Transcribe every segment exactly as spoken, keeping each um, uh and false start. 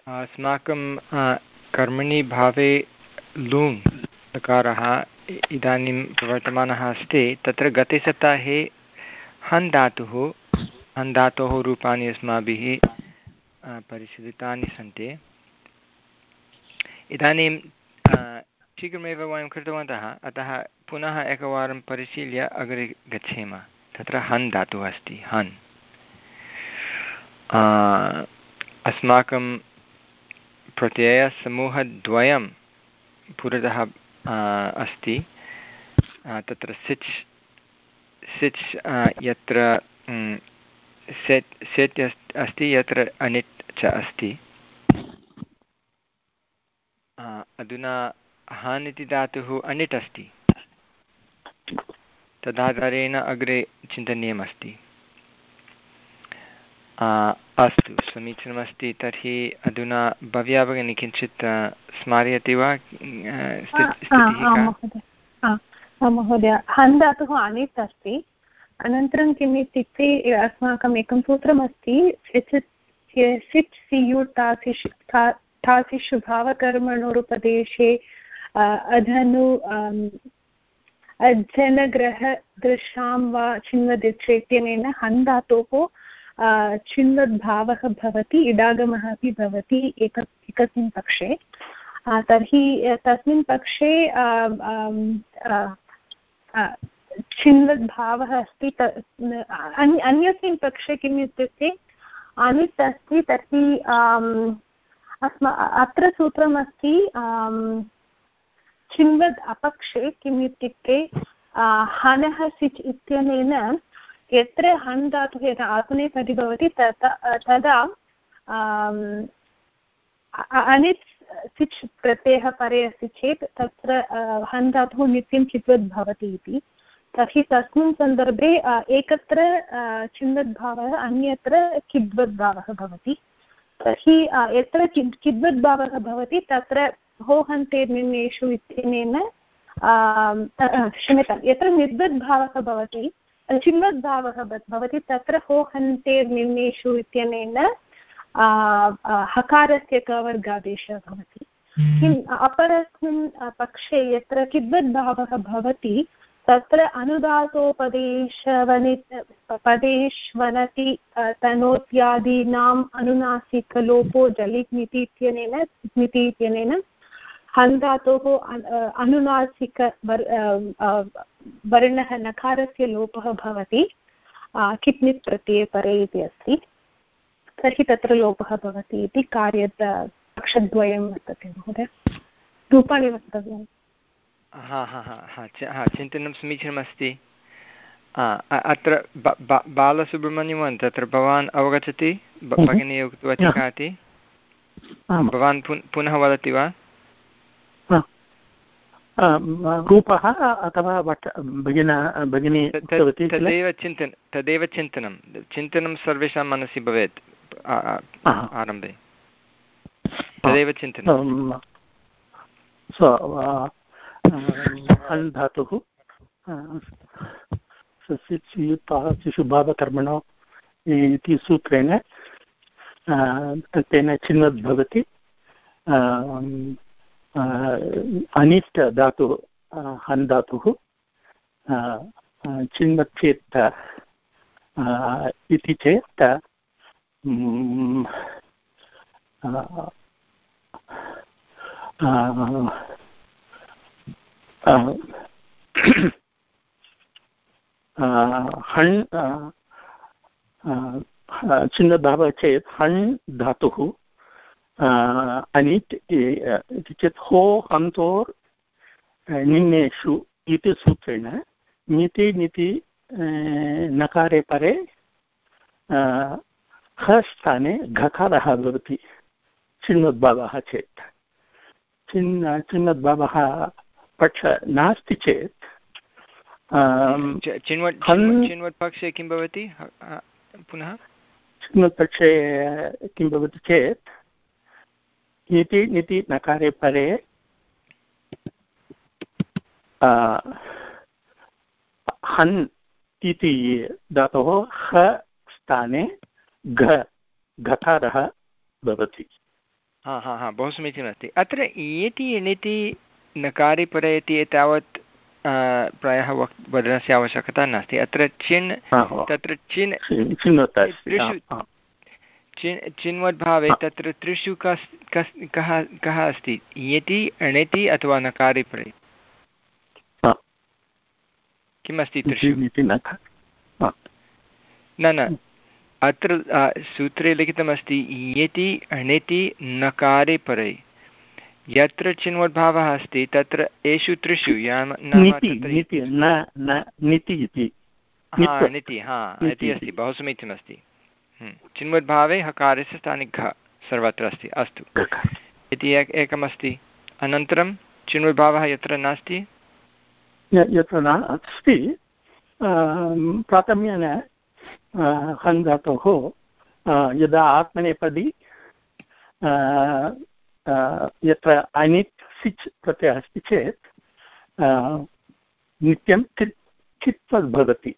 अस्माकं कर्मणि भावे लुङ् लकारः इदानीं प्रवर्तमानः अस्ति। तत्र गते सप्ताहे हन् धातुः हन् धातोः रूपाणि अस्माभिः परिशीलितानि सन्ति। इदानीं शीघ्रमेव वयं कृतवन्तः, अतः पुनः एकवारं परिशील्य अग्रे गच्छेम। तत्र हन् धातुः अस्ति। हन् अस्माकं प्रत्ययसमूहद्वयं पुरतः अस्ति। तत्र सिच् सिच् यत्र सेट् सेट् अस्ति, यत्र अनिट् च अस्ति। अधुना हन् इति धातुः अनिट् अस्ति, तदाधारेण अग्रे चिन्तनीयमस्ति। अस्तु, समीचीनमस्ति। तर्हि अधुना भव्या भगिनी किञ्चित् स्मारयति वा स्थितिः का? महोदय, हन् धातुः अनिट् अस्ति। अनन्तरं किम् इत्युक्ते अस्माकम् एकं सूत्रमस्ति, सिच् सियु टासिष् ठासिषु भावकर्मणोरुपदेशे अधनु अजनग्रहदृशां वा चिन्वदिच्छे इत्यनेन हन् धातोः चिन्वद्भावः भवति, इडागमः अपि भवति एक एकस्मिन् पक्षे। तर्हि तस्मिन् पक्षे चिन्वद्भावः अस्ति। अन्यस्मिन् पक्षे किम् इत्युक्ते अनिट् अस्ति। तर्हि अस्मा अत्र सूत्रमस्ति चिन्वद् अपक्षे किम् इत्युक्ते हनः सिच् इत्यनेन यत्र हन् धातुः यदा आत्मनेपदी भवति तदा तदा अनिट् सिच् प्रत्ययः परे अस्ति चेत् तत्र हन् धातुः नित्यं चित्वद् भवति इति। तर्हि तस्मिन् सन्दर्भे एकत्र चिन्वद्भावः, अन्यत्र किद्वद्भावः भवति। तर्हि यत्र किद् किद्वद्भावः भवति तत्र होहन्ते निर्णयेषु इत्यनेन क्षम्यतां, यत्र निर्वद्भावः भवति चिन्वद्भावः भवति तत्र होहन्ते निर्णयेषु इत्यनेन हकारस्य कवर्गादेशः भवति। किम् अपरस्मिन् पक्षे यत्र किद्वद्भावः भवति तत्र अनुदातोपदेशवनि पदेश्वनति तनोत्यादीनाम् अनुनासिकलोपो जलिग्निति इत्यनेन स्मिति इत्यनेन हन् धातोः अनुनासिक वर्णः नकारस्य लोपः भवति किप्नित् प्रत्यये परे इति अस्ति। तर्हि तत्र लोपः भवति इति कार्यत् पक्षद्वयं वर्तते महोदय। रूपाणि वक्तव्यम्। हा हा हा हा हा चिन्तनं समीचीनमस्ति। अत्र बालसुब्रह्मण्यं तत्र भवान् अवगच्छति? भगिनी उक्तवती काति? भवान् पुनः वदति वा? रूपः अथवा भगिना भगिनी तदेव चिन्तनं तदेव चिन्तनं चिन्तनं सर्वेषां मनसि भवेत् आरम्भे। तदेव चिन्तनं। हन् धातुः शिशुभावकर्मणो इति सूत्रेण तेन चिन्वद् भवति। अनिट् धातुः हन् धातुः चिन्वत् चेत् इति चेत् हन् चिन्वद्भावः चेत् हन् धातुः अनिट् इति चेत् हो हन्तोर् निम्नेषु इति सूत्रेण निति निति नकारे परे ह स्थाने घकारः भवति चिन्वद्भावः चेत्। चिन् चिन्वद्भावः पक्ष नास्ति चेत् चिन्वत् पक्षे किं भवति? पुनः चिन्वत् पक्षे किं भवति चेत् निति निति नकारे परे हन् इति धातोः ह स्थाने घ घकारः भवति। हा हा हा बहु समीचीनमस्ति। अत्र इयति इणिति नकारे परे इति एतावत् प्रायः वक् वदनस्य आवश्यकता नास्ति। अत्र चिन् तत्र चिन् त्रिषु चिन् चिन्वद्भावे तत्र त्रिषु कस् कस् कः कः अस्ति इयति अणिति अथवा नकारे परे किम् अस्ति त्रिषु? न न अत्र सूत्रे लिखितमस्ति इयति अणिति नकारे परे। यत्र चिन्वद्भावः अस्ति तत्र एषु त्रिषु नीति हा इति अस्ति। बहु समीचीनमस्ति। चिन्वद्भावे हकारस्य स्थाने घ सर्वत्र अस्ति। अस्तु इति एक एकमस्ति। अनन्तरं चिन्वद्भावः यत्र नास्ति यत्र नास्ति प्राथम्येन हन् धातोः यदा आत्मनेपदी यत्र अनित् सिच् प्रत्ययः अस्ति चेत् नित्यं कित् कित्वद् भवति।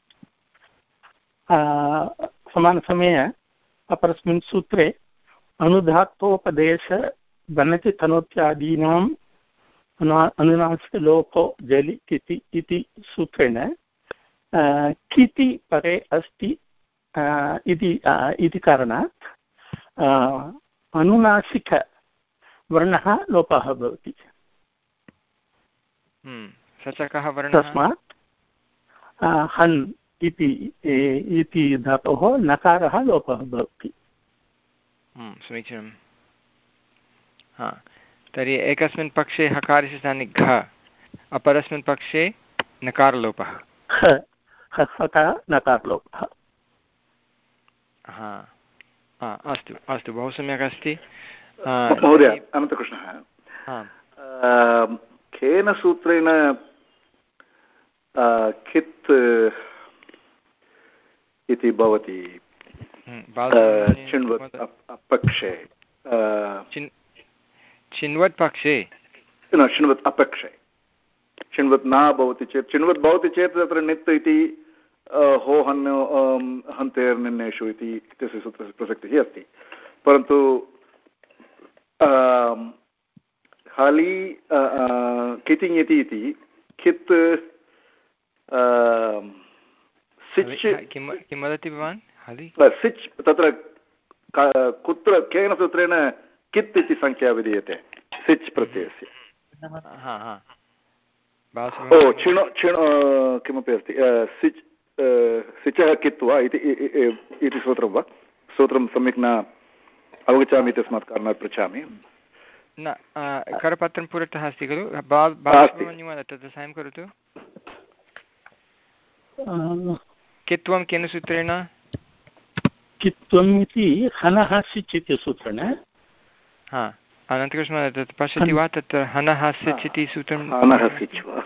समानसमये अपरस्मिन् सूत्रे अनुधात्तोपदेश बनति तनोत्यादीनाम् अनुनासिकलोपो जलि किति इति सूत्रेण किति परे अस्ति इति कारणात् अनुनासिकवर्णः लोपः भवति। तस्मात् हन् इति धातोः नकारः लोपः भवति। समीचीनं। हा तर्हि एकस्मिन् पक्षे हकारस्य स्थाने घ अपरस्मिन् पक्षे नकारलोपः नकारलोपः। हा अस्तु अस्तु बहु सम्यक् अस्ति महोदय। अनन्तकृष्णः केन सूत्रेण कित् इति भवति चिन्वत् अपक्षे चिन्वत् पक्षे न चिन्वत् अपक्षे चिन्वत् न भवति चेत् चिन्वत् भवति चेत् तत्र नित् इति हो हन् हन्तेर्निन्नेषु इति इत्यस्य सूत्रस्य प्रसक्तिः अस्ति। परन्तु हाली कितिङ् इति इति कित् सिच् किं वदति भवान्? सिच् तत्र कुत्र केन सूत्रेण कित् इति संख्या विधीयते सिच् प्रत्ययस्य? ओ क्षिणो क्षिणो किमपि अस्ति सिच् सिचः कित्वा इति सूत्रं वा? सूत्रं सम्यक् न अवगच्छामि इत्यस्मात् कारणात् पृच्छामि। न करपत्रं पुरतः अस्ति खलु? तत् सायं करोतु। कित्वं केन सूत्रेण? कित्वम् इति हनः सिच् इति सूत्रेण। हा अनन्तकृष्ण तत् पश्यति वा तत्र हनः सिच् इति सूत्रं? हनः सिच् वा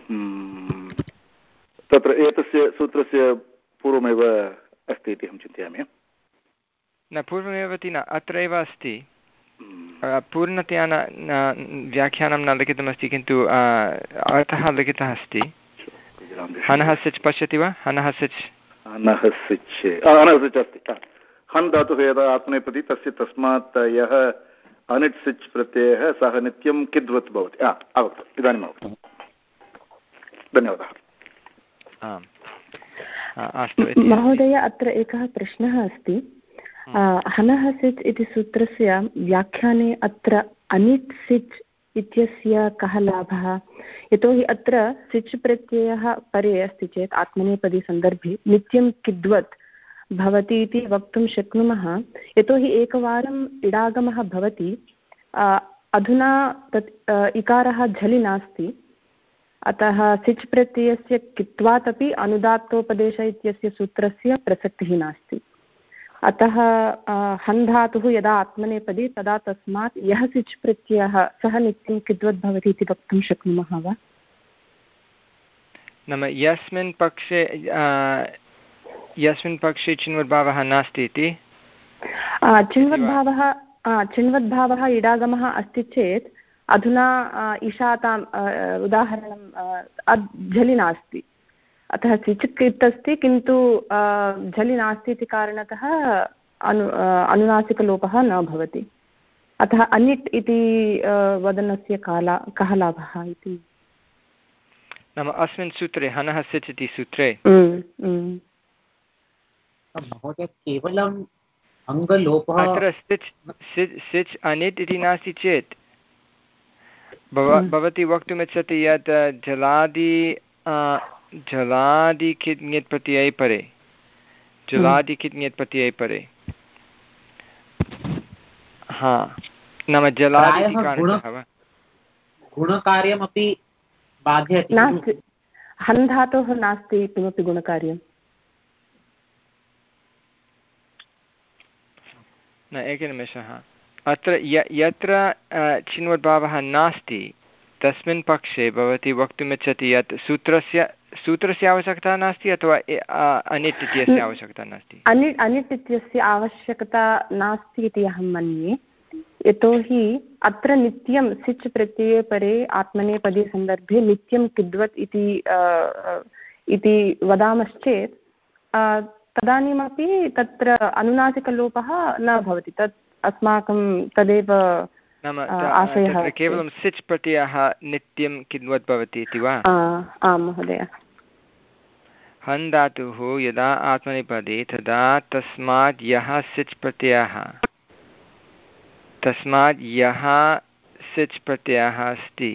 तत्र एतस्य सूत्रस्य पूर्वमेव अस्ति इति अहं चिन्तयामि। न पूर्वमेव इति न अत्रैव अस्ति। पूर्णतया न व्याख्यानं न लिखितमस्ति किन्तु अर्थः लिखितः अस्ति। हनः सिच् पश्यति वा? हनः सिच् हनः सिच् हनः सिच् अस्ति। हन् धातुः यदा आत्मनेपदी तस्य तस्मात् यः अनिट् सिच् प्रत्ययः सः नित्यं किद्वत् भवति। अवगतम् इदानीम् अवगतम्। धन्यवादः। आम् अस्तु महोदय अत्र एकः प्रश्नः अस्ति। हनः सिच् इति सूत्रस्य व्याख्याने अत्र अनिट् सिच् इत्यस्य कः लाभः? यतोहि अत्र सिच् प्रत्ययः परे अस्ति चेत् आत्मनेपदी सन्दर्भे नित्यं किद्वत् भवति इति वक्तुं शक्नुमः। यतोहि एकवारम् इडागमः भवति अधुना तत् इकारः झलि नास्ति अतः सिच् प्रत्ययस्य कित्वात् अपि अनुदात्तोपदेश इत्यस्य सूत्रस्य प्रसक्तिः नास्ति। अतः हन् धातुः यदा आत्मनेपदी तदा तस्मात् यः सिच् प्रत्ययः सः नित्यं किद्वत् भवति इति वक्तुं शक्नुमः वा? नाम यस्मिन् पक्षे यस्मिन् पक्षे चिन्वद्भावः नास्ति इति? चिन्वद्भावः चिन्वद्भावः इडागमः अस्ति चेत् अधुना ईशाताम् उदाहरणं झलि नास्ति अतः सिच् कित् अस्ति किन्तु झलि नास्ति इति कारणतः अनु अनुनासिकलोपः न भवति। अतः अनिट् इति वदनस्य काला कः लाभः इति नाम अस्मिन् सूत्रे हनः सिच् इति सूत्रे महोदय केवलम् अङ्गलोपः अत्र सिच् सिच् सिच् अनिट् इति नास्ति चेत् भवती वक्तुमिच्छति यत् जलादि जलादि कित् ङित् प्रत्यये परे जलादि कित् ङित् प्रत्यये परे हा नाम जलादि कारणतः वा गुणकार्यमपि बाध्यते नास्ति हन् धातोः नास्ति किमपि गुणकार्यं न एकनिमेषः अत्र य यत्र चिन्वद्भावः नास्ति तस्मिन् पक्षे भवती वक्तुमिच्छति यत् सूत्रस्य सूत्रस्य आवश्यकता नास्ति अथवा अनिट् इत्यस्य आवश्यकता नास्ति अनिट् अनिट् इत्यस्य आवश्यकता नास्ति इति अहं मन्ये यतोहि अत्र नित्यं सिच् प्रत्यये परे आत्मनेपदी सन्दर्भे नित्यं किद्वत् इति इति वदामश्चेत् तदानीमपि तत्र अनुनासिकलोपः न भवति तत् अस्माकं तदेव नाम आशयः केवलं सिच् प्रत्ययः नित्यं किद्वत् भवति इति वा आं महोदय हन् धातुः यदा आत्मनेपदी तदा तस्मात् यः सिच् प्रत्ययः तस्मात् यः सिच् प्रत्ययः अस्ति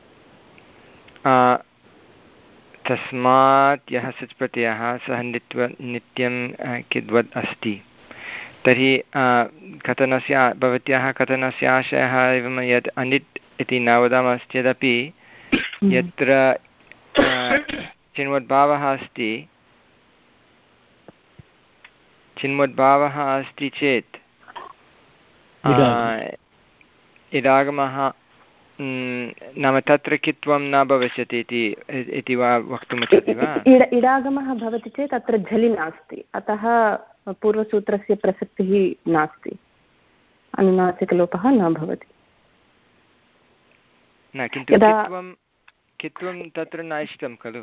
तस्मात् यः सिच् प्रत्ययः सः नित्व नित्यं किद्वत् अस्ति तर्हि कथनस्य भवत्याः कथनस्य आशयः एवं यत् अनिट् इति न वदामश्चेदपि यत्र चिन्वद्भावः अस्ति चिन्वद्भावः अस्ति चेत् इडागमः नाम तत्र कित्वं न भविष्यति इति वा वक्तुमिच्छति वा इडागमः भवति चेत् अत्र झलि नास्ति अतः पूर्वसूत्रस्य प्रसक्तिः नास्ति अनुनासिकलोपः न भवति न किन्तु कित्वं कित्वं तत्र न इष्टं खलु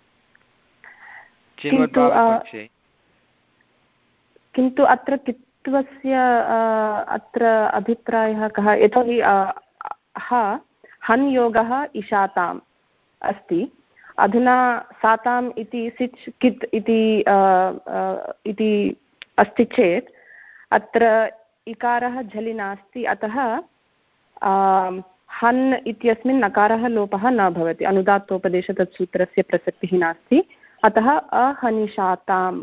चिन्वद्भावपक्षे किन्तु अत्र कित्वस्य अत्र अभिप्रायः कः यतोहि हा हन् योगः इशाताम् अस्ति अधुना साताम् इति सिच् कित् इति इति अस्ति चेत् अत्र इकारः झलि नास्ति अतः हन् इत्यस्मिन् नकारः लोपः न भवति अनुदात्तोपदेश तत्सूत्रस्य प्रसक्तिः नास्ति अतः अहनिशाताम्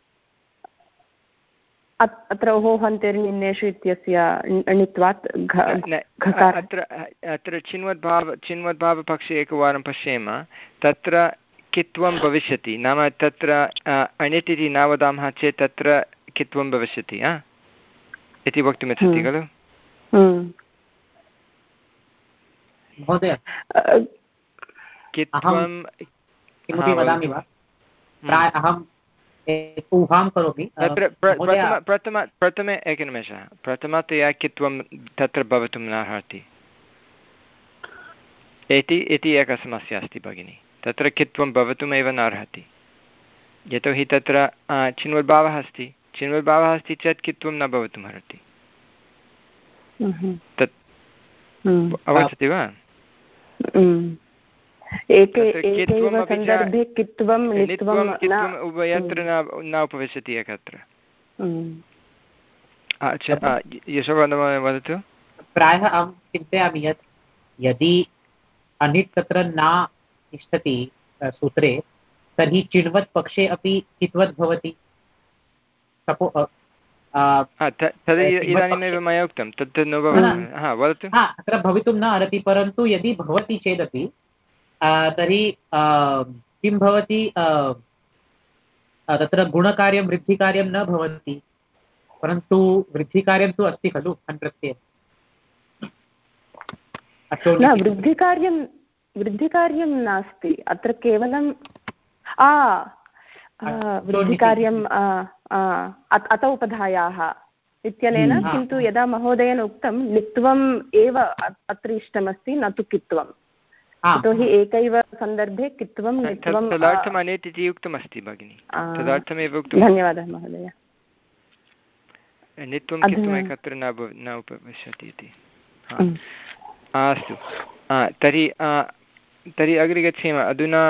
अत्र होहन्तेर्निन्नेषु इत्यस्य णित्वात् अत्र अत्र चिन्वद्भाव चिन्वद्भावपक्षे एकवारं पश्येम तत्र कित्वं भविष्यति नाम तत्र अणित् इति न वदामः चेत् तत्र कित्वं भविष्यति इति वक्तुमिच्छति खलु महोदय कित्वं किमपि वदामि वा प्रायः अहं ऊहां करोमि तत्र प्रथम प्रथमे एकनिमेषः प्रथमतया कित्वं तत्र भवितुं नार्हति इति इति एका समस्या अस्ति भगिनि तत्र कित्वं भवितुमेव नार्हति यतोहि तत्र चिन्वद्भावः अस्ति चिन्वद्भावः अस्ति चेत् कित्वं न भवितुम् अर्हति तत् अवगच्छति वा उभयत्र न उपविशति एकत्र यशोवर्धन वदतु प्रायः अहं चिन्तयामि यत् यदि अनिट् तत्र न तिष्ठति सूत्रे तर्हि चिण्वत् पक्षे अपि कित्वत् भवति तद् इदानीमेव मया उक्तं तत् न वदतु अत्र भवितुं न अर्हति परन्तु यदि भवति चेदपि तर्हि किं भवति तत्र गुणकार्यं वृद्धिकार्यं न भवति परन्तु वृद्धिकार्यं तु अस्ति खलु हन् प्रत्यये न वृद्धिकार्यं वृद्धिकार्यं नास्ति अत्र केवलं वृद्धिकार्यं अत उपधायाः इत्यनेन किन्तु यदा महोदयेन उक्तं णित्वम् एव अत्र इष्टमस्ति न तु कित्वम् यतोहि एकैव सन्दर्भे कित्वं णित्वं तदर्थम् अनिट् इति उक्तमस्ति भगिनि तदर्थमेव उक्तं धन्यवादः महोदय णित्वं किन्तु एकत्र न भव न उपविशति इति अस्तु तर्हि तर्हि अग्रे गच्छेम अधुना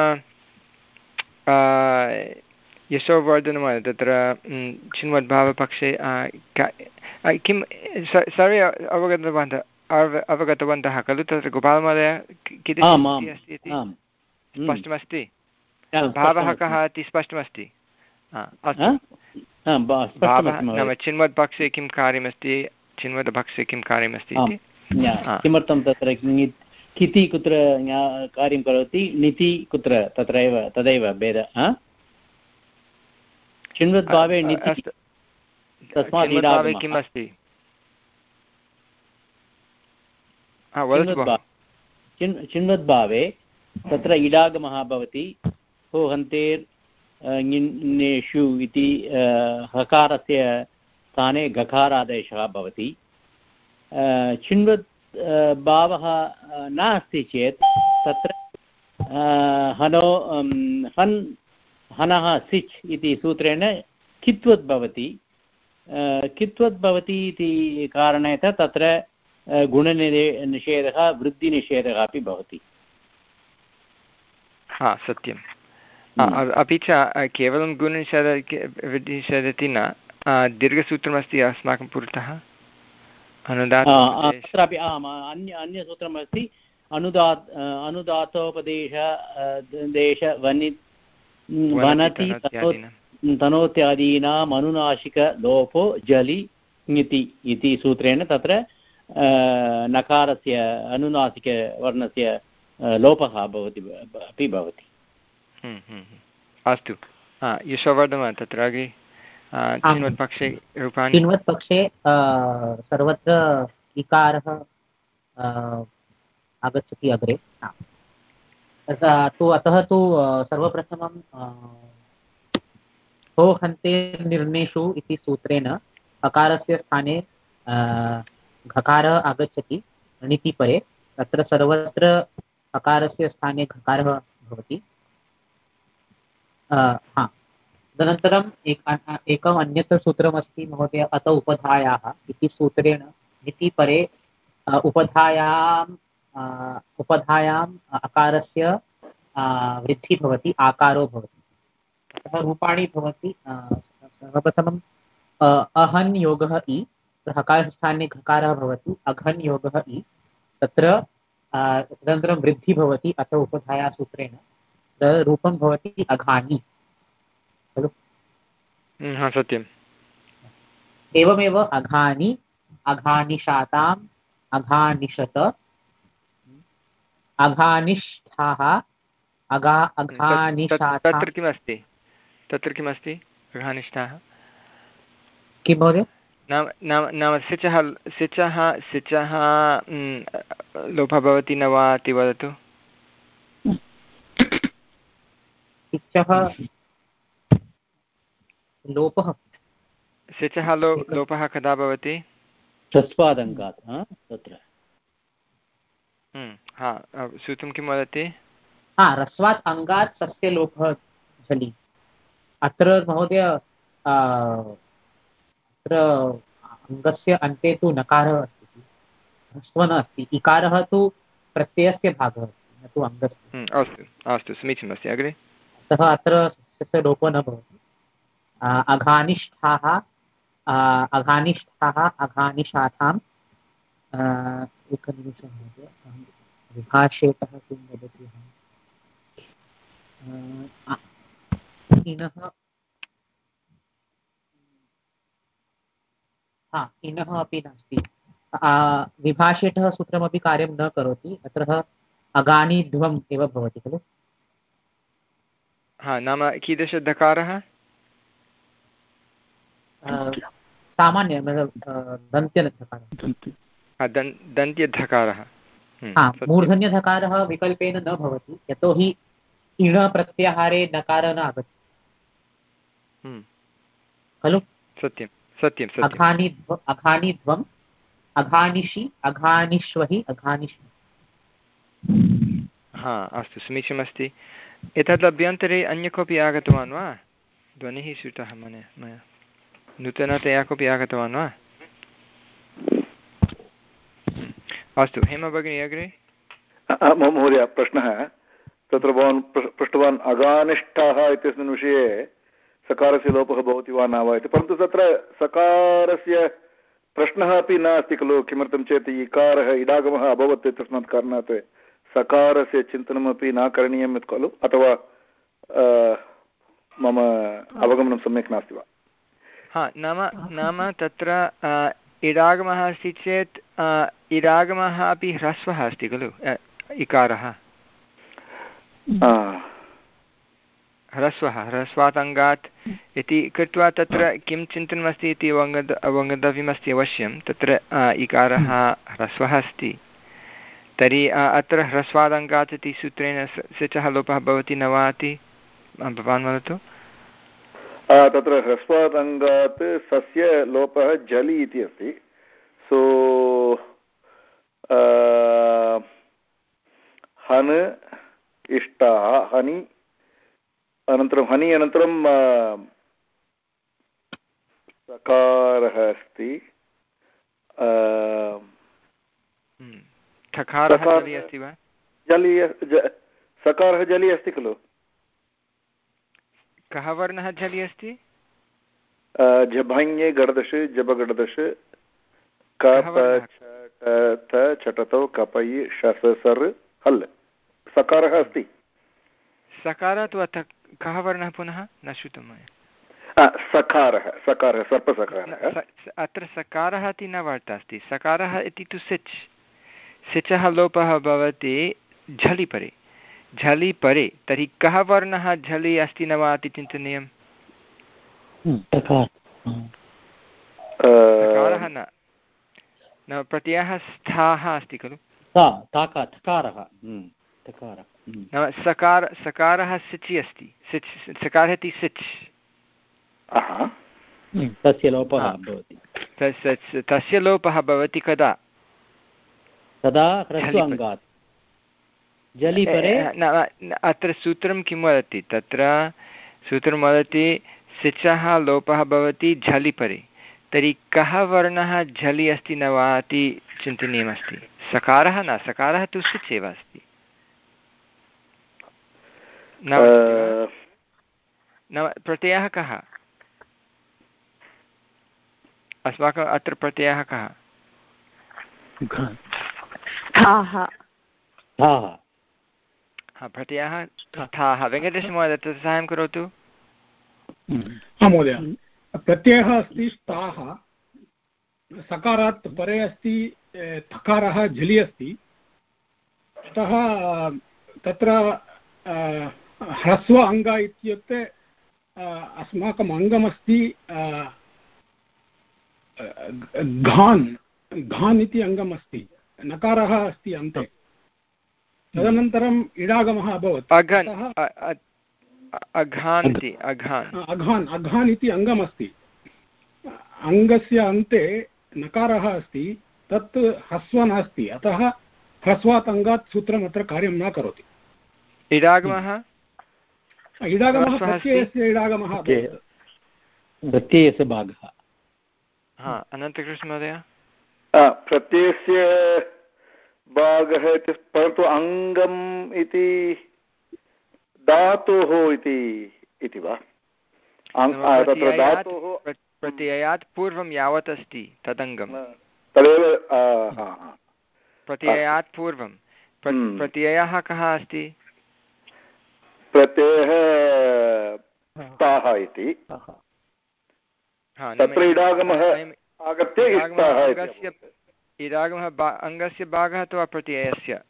यशोवर्धनमहोदय तत्र चिन्वद्भावपक्षे किं सर्वे अवगतवन्तः अवगतवन्तः खलु तत्र गोपालमहोदय कीदृशी अस्ति इति स्पष्टमस्ति भावः कः इति स्पष्टमस्ति अस्तु भावः नाम चिन्वद्पक्षे किं कार्यमस्ति चिन्वद्पक्षे किं कार्यमस्ति इति किमर्थं तत्र किति कुत्र कार्यं करोति नीति कुत्र तत्रैव तदैव भेदः चिन्वद्भावे नीति तस्मात् किम् अस्ति चिन्वद्भावे तत्र इडागमः भवति हो हन्तेर् ङिन्नेषु इति हकारस्य स्थाने गकारादेशः भवति चिन्वद् भावः नास्ति चेत् तत्र हनो हन् हनः सिच् इति सूत्रेण कित्वद् भवति कित्वद् भवति इति कारणेन तत्र गुणनिषे निषेधः वृद्धिनिषेधः अपि भवति हा सत्यम् अपि च केवलं गुणनिषेध वृद्धिनिषेधति न दीर्घसूत्रमस्ति अस्माकं पुरतः अत्रापि आम् अन्य अन्यसूत्रमस्ति अनुदात् अनुदातोपदेश देश वनि वनति तनोत्यादीनाम् अनुनासिकलोपो जलि ङिति इति सूत्रेण तत्र नकारस्य अनुनासिकवर्णस्य लोपः भवति अपि भवति अस्तु यशोवर्धन तत्र अग्रे चिन्वत्पक्षे रूपाणि चिन्वत्पक्षे सर्वत्र इकारः आगच्छति अग्रे तु अतः तु सर्वप्रथमं हो हन्ते निर्णेषु इति सूत्रेण अकारस्य स्थाने घकारः आगच्छति णिति परे तत्र सर्वत्र अकारस्य स्थाने घकारः भवति हा तदनन्तरम् एक एकम् अन्यत् सूत्रमस्ति महोदय अत उपधायाः इति सूत्रेण णिति परे उपधायाम् उपधायाम् अकारस्य वृद्धिः भवति आकारो भवति अतः रूपाणि भवति सर्वप्रथमं अहन् योगः इ हकारस्थाने घकारः भवति अघन् योगः इ तत्र तदनन्तरं वृद्धिः भवति अत उपधाया सूत्रेण रूपं भवति अघानि खलु सत्यम् एवमेव अघानि अघानिशाताम् अघानिशत अघानिष्ठाः अघा अघानिशाताः तत्र किमस्ति तत्र किमस्ति अघानिष्ठाः किं महोदय नाम नाम नाम सिचः सिचः सिचः लोपः भवति न वा इति वदतु सिचः लोपः सिचः लो लोपः कदा भवति ह्रस्वादङ्गात् तत्र हा सूत्रं किं वदति हा ह्रस्वात् अङ्गात् तस्य लोपः झलि अत्र महोदय अत्र अङ्गस्य अन्ते तु नकारः अस्ति ह्रस्व न अस्ति इकारः तु प्रत्ययस्य भागः अस्ति न तु अङ्गस्य अस्तु अस्तु समीचीनमस्ति अग्रे अतः अत्र तस्य लोपः न भवति अघानिष्ठाः अघानिष्ठाः अघानिशाताम् एकनिमिषं महोदय अहं विभाषेतः किं वदति अहं इनः हा इनः अपि नास्ति विभाषेतः सूत्रमपि कार्यं न करोति अत्र अगानिध्वम् एव भवति खलु हा नाम कीदृशधकारः सामान्य दन्त्यधकारः दन्त्यधकारः मूर्धन्यधकारः विकल्पेन न भवति यतोहि इण प्रत्याहारे नकारः न आगच्छति खलु सत्यं सत्यं सत्यम् अघानिध्व अघानिध्वम् अघानिषि अघानिष्वहि अघानिष्वि हा अस्तु समीचीनमस्ति एतद् अभ्यन्तरे अन्य कोऽपि आगतवान् वा ध्वनिः श्रुतः मया मया नूतनतया कोऽपि आगतवान् वा? अस्तु, हेमा भगिनी अग्रे। महोदय, प्रश्नः तत्र भवान् पृष्टवान् अगानिष्ठाः इत्यस्मिन् विषये सकारस्य लोपः भवति वा न वा इति, परन्तु तत्र सकारस्य प्रश्नः अपि नास्ति खलु। किमर्थं चेत् इकारः इडागमः अभवत् तस्मात् कारणात् सकारस्य चिन्तनमपि न करणीयं खलु, अथवा मम अवगमनं सम्यक् नास्ति वा? हा, नाम नाम तत्र इडागमः अस्ति चेत् इडागमः अपि ह्रस्वः अस्ति खलु, इकारः ह्रस्वः, ह्रस्वात् अङ्गात् इति कृत्वा तत्र किं चिन्तनमस्ति इति अवगत अवगन्तव्यमस्ति अवश्यं। तत्र इकारः ह्रस्वः अस्ति, तर्हि अत्र ह्रस्वादङ्गात् इति सूत्रेण सिचः लोपः भवति न वा इति भवान् वदतु। तत्र ह्रस्वादङ्गात् सस्य लोपः जलि इति अस्ति। सो हन् इष्टाः, हनि अनन्तरं हनि अनन्तरं सकारः अस्ति, जलि अस्ति वा? जलि सकारः जलि अस्ति खलु। कः वर्णः जलि अस्ति? जभञ्ये गडदश जबगडदश कप छटतौ कपयि शससर् हल् सकारः अस्ति। सकारः अथवा कः वर्णः पुनः न श्रुतं मया? सकारः, सकारः सर्पसकारः। अत्र सकारः इति न वार्ता अस्ति। सकारः इति तु सिच्, सिचः लोपः भवति झलि परे, झलि परे। तर्हि कः वर्णः झलि अस्ति न वा इति चिन्तनीयं। सकारः न न प्रत्ययः स्थाः अस्ति खलु। नाम सकार सकारः सिचि अस्ति, सिच् सकारः इति सिच्, तस्य लोपः भवति। तस्य लोपः भवति कदा? तदा ह्रस्वाङ्गात् जलि परे। अत्र सूत्रं किं वदति? तत्र सूत्रं वदति सिचः लोपः भवति झलि परे। तर्हि कः वर्णः झलि अस्ति न वा इति चिन्तनीयमस्ति। सकारः न, सकारः तु सिच् एव अस्ति। न प्रत्ययः कः? अस्माकम् अत्र प्रत्ययः कः? प्रत्ययः स्थाः। वेङ्कटेशमहोदय तत्र साहाय्यं करोतु। महोदय, प्रत्ययः अस्ति स्थाः, सकारात् परे अस्ति थकारः झलि अस्ति, अतः तत्र ह्रस्व अङ्ग इत्युक्ते अस्माकम् अङ्गमस्ति घान्, घान् इति अङ्गमस्ति, नकारः अस्ति अन्ते। तदनन्तरम् इडागमः अभवत्। अघान् इति अघान् अघान् अघान् इति अङ्गमस्ति, अङ्गस्य अन्ते नकारः अस्ति, तत् ह्रस्व नास्ति, अतः ह्रस्वात् अङ्गात् सूत्रम् अत्र कार्यं न करोति। इडागमः इडागमः प्रत्ययस्य इडागमः प्रत्ययस्य भागः। हा, अनन्तकृष्णमहोदय, प्रत्ययस्य भागः इति, परन्तु अङ्गम् इति धातोः इति वा? तत्र धातोः प्रत्ययात् पूर्वं यावत् अस्ति तदङ्गं तदेव। प्रत्ययात् पूर्वं प्रत्ययः कः अस्ति? प्रत्ययः ताः इति। तत्र इडागमः आगत्य इडागमः अङ्गस्य भागः अथवा प्रत्ययस्य?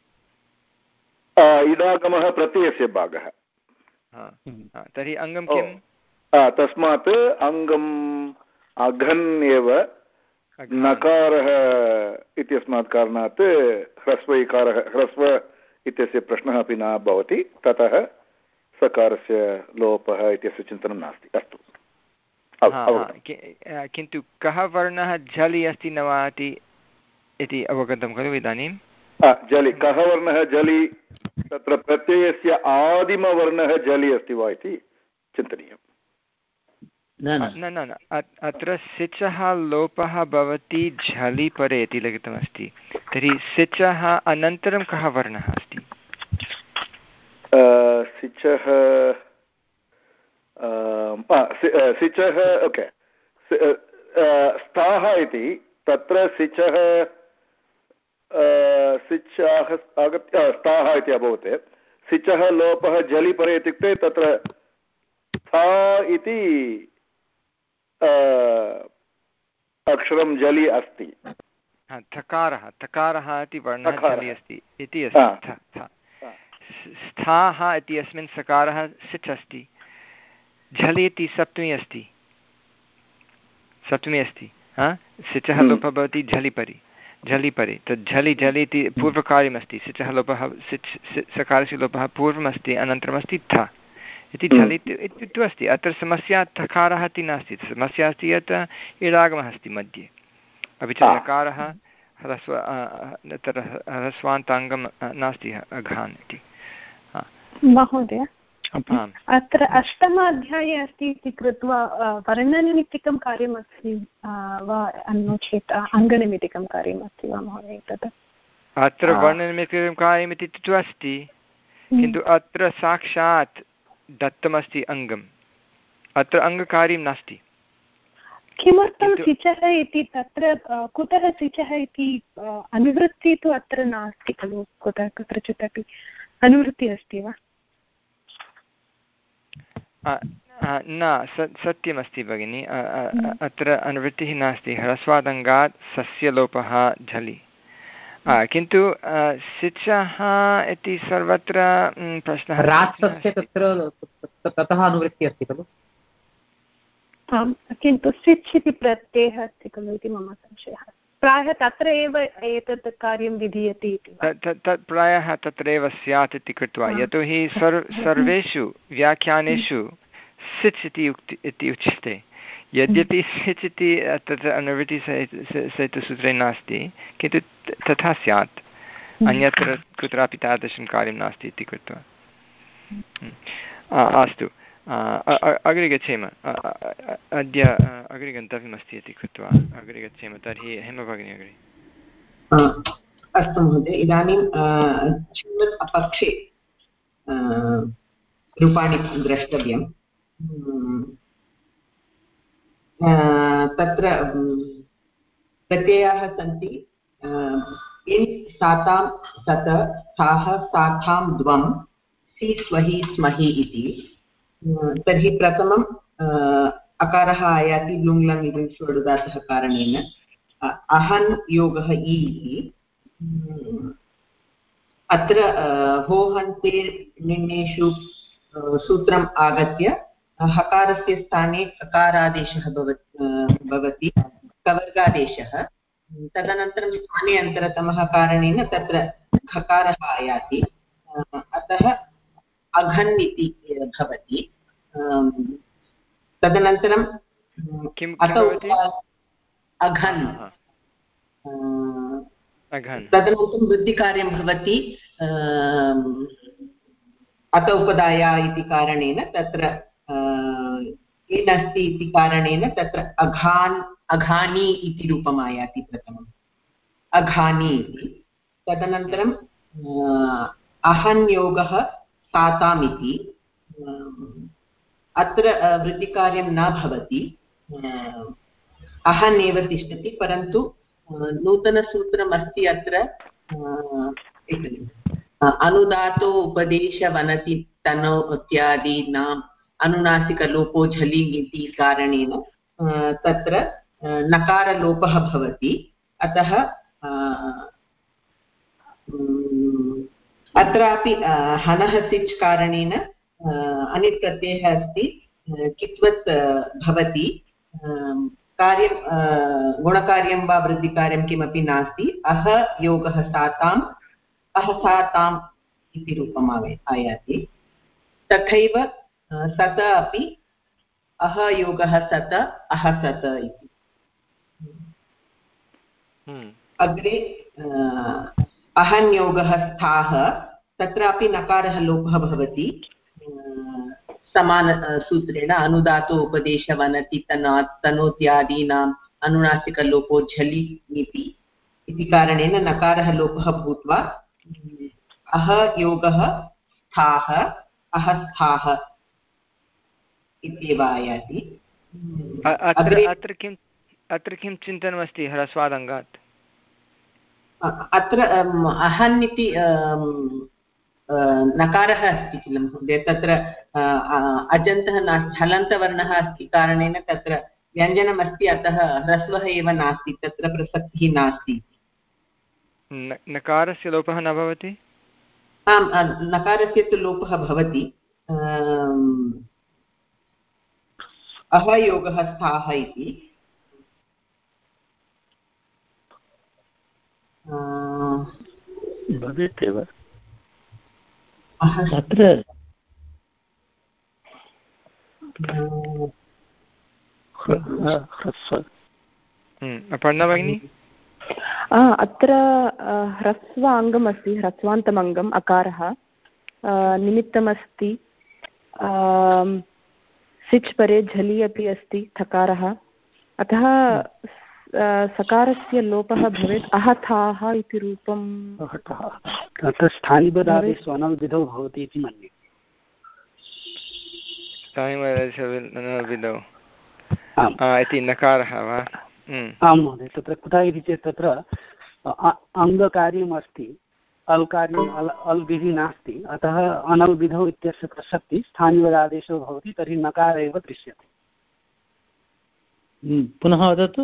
इडागमः प्रत्ययस्य भागः। तर्हि अङ्गं किं? तस्मात् अङ्गम् अघन् एव, नकारः इत्यस्मात् कारणात् ह्रस्व इकारः, ह्रस्व इत्यस्य प्रश्नः अपि न भवति, ततः सकारस्य लोपः इत्यस्य चिन्तनं नास्ति। अस्तु, किन्तु कः वर्णः झलि अस्ति न वा इति अवगतं खलु इदानीं? जलि, कः वर्णः जलि? तत्र प्रत्ययस्य आदिमवर्णः जलि अस्ति वा इति चिन्तनीयम्। न न अत्र सिचः लोपः भवति झलि परे इति लिखितमस्ति। तर्हि सिचः अनन्तरं कः वर्णः अस्ति? सिचः सिचः ओके स्थाः इति तत्र सिचः सिचः आगत्य स्थाः इति अभवत्। सिचः लोपः झलि परे इत्युक्ते तत्र स्था इति अक्षरं झलि अस्ति। थकारः थकारः इति वर्णः झलि अस्ति इति अस्ति। स्थाः इति अस्मिन् सकारः सिच् अस्ति। झलि इति सप्तमी अस्ति सप्तमी अस्ति सिचः लोपः भवति झलिपरि झलिपरि तद् झलि झलि इति पूर्वकार्यमस्ति। सिचः लोपः सिच् सकारस्य लोपः पूर्वमस्ति अनन्तरमस्ति थ इति झलि इत्युक्ते अस्ति। अत्र समस्या थकारः इति नास्ति। समस्या अस्ति यत् इडागमः अस्ति मध्ये, अपि च नकारः ह्रस्व तत्र ह्रस्वान्ताङ्गं नास्ति अघान् इति। महोदय अत्र अष्टमाध्याये अस्ति इति कृत्वा वर्णनिमित्तिकं कार्यमस्ति वा नो चेत् अङ्गनिमित्तिकं कार्यमस्ति वा महोदय? तत् अत्र वर्णनिमित्तिकं कार्यमिति तु अस्ति, किन्तु अत्र साक्षात् दत्तमस्ति अङ्गम्। अत्र अङ्गकार्यं नास्ति। किमर्थं सिचः इति तत्र कुतः सिचः इति अनुवृत्तिः तु अत्र नास्ति खलु? कुतः कुत्रचित् अपि अनुवृत्तिः अस्ति वा? न सत्यमस्ति भगिनि, अत्र अनुवृत्तिः नास्ति। ह्रस्वादङ्गात् सस्यलोपः झलि, किन्तु सिचः इति सर्वत्र प्रश्नः। रात्सस्य तत्र ततः अनुवृत्तिः अस्ति खलु? आम्, किन्तु सिच् इति प्रत्ययः अस्ति खलु इति मम संशयः। प्रायः तत्र एव एतत् कार्यं विधीयते इति। तत् प्रायः तत्रैव स्यात् इति कृत्वा, यतोहि सर्व सर्वेषु व्याख्यानेषु सिच् इति उक्ति इति उच्यते। यद्यपि सिच् इति तत्र अनुवृत्तिसहितसूत्रे नास्ति, किन्तु तथा स्यात्, अन्यत्र कुत्रापि तादृशं कार्यं नास्ति इति कृत्वा। अस्तु, अग्रे गच्छेम। अद्य अग्रे गन्तव्यमस्ति इति कृत्वा अग्रे गच्छेम। तर्हि हेम भगिनी अग्रे। अस्तु महोदय, इदानीं छिन्नत् अपक्षे रूपाणि द्रष्टव्यं। तत्र प्रत्ययाः सन्ति इन् सातां सत साः साथां द्वं सि स्वहि स्महि इति। तर्हि प्रथमम् अकारः आयाति लुङ्लङ् इति स्वरुदातः कारणेन। अहन् योगः इ इति। अत्र होहन्ते निन्नेषु सूत्रम् आगत्य हकारस्य स्थाने ककारादेशः भवति, कवर्गादेशः। तदनन्तरं स्थाने अन्तरतमः कारणेन तत्र खकारः आयाति, अतः अघन् इति भवति। तदनन्तरं अघन्, तदनन्तरं वृद्धिकार्यं भवति अत उपदाया इति कारणेन तत्र इन् अस्ति इति कारणेन तत्र अघान् अघानी इति रूपम् आयाति प्रथमम्, अघानी इति। तदनन्तरम् अहन् योगः साताम् इति। अत्र वृद्धिकार्यं न भवति, अहन् एव तिष्ठति, परन्तु नूतनसूत्रम् अस्ति अत्र अनुदातो उपदेशवनति तनो इत्यादीनाम् अनुनासिकलोपो झलि इति कारणेन तत्र नकारलोपः भवति। अतः अत्रापि हनः सिच् कारणेन अनिट् प्रत्ययः अस्ति, कित्वत् भवति। कार्यं गुणकार्यं वा वृद्धिकार्यं किमपि नास्ति। अह योगः साताम् अहसाताम् इति रूपम् आयाति। तथैव सत अपि अहयोगः सत अहसत इति। अग्रे अहन्योगः स्थाः, तत्रापि नकारः लोपः भवति। समानसूत्रेण अनुदातो उपदेशवनति तनात् तनोत्यादीनाम् अनुनासिकलोपो झलि नीति इति कारणेन नकारः लोपः भूत्वा अह योगः स्थाः अहस्थाः इत्येव आयाति। अत्र किम् अत्र किं चिन्तनमस्ति ह्रस्वादङ्गात्? अत्र अहन् इति नकारः अस्ति किल महोदय, तत्र अजन्तः नास्ति, हलन्तवर्णः अस्ति कारणेन तत्र व्यञ्जनमस्ति, अतः ह्रस्वः एव नास्ति, तत्र प्रसक्तिः नास्ति। नकारस्य लोपः न भवति? आम्, नकारस्य तु लोपः भवति। अहयोगः स्थाः इति भवेत् एव अत्र अपर्णा भगिनी, अत्र ह्रस्व अङ्गमस्ति, ह्रस्वान्तमङ्गम् अकारः, निमित्तमस्ति, सिच् परे झलि अपि अस्ति थकारः, अतः सकारस्य लोपः भवेत्। अहथाः इति रूपं तत्र स्थानिबदादेशो अनल्विधौ भवति इति मन्ये। स्थानिबदादेशो इति नकारः वा? आं महोदय, तत्र कुतः इति चेत् तत्र अङ्गकार्यम् अस्ति, अल् कार्यम् अल् अल् विधिः नास्ति, अतः अनल् विधौ इत्यस्य प्रसक्तिः स्थानिबदादेशो भवति, तर्हि नकार एव दृश्यते। पुनः वदतु,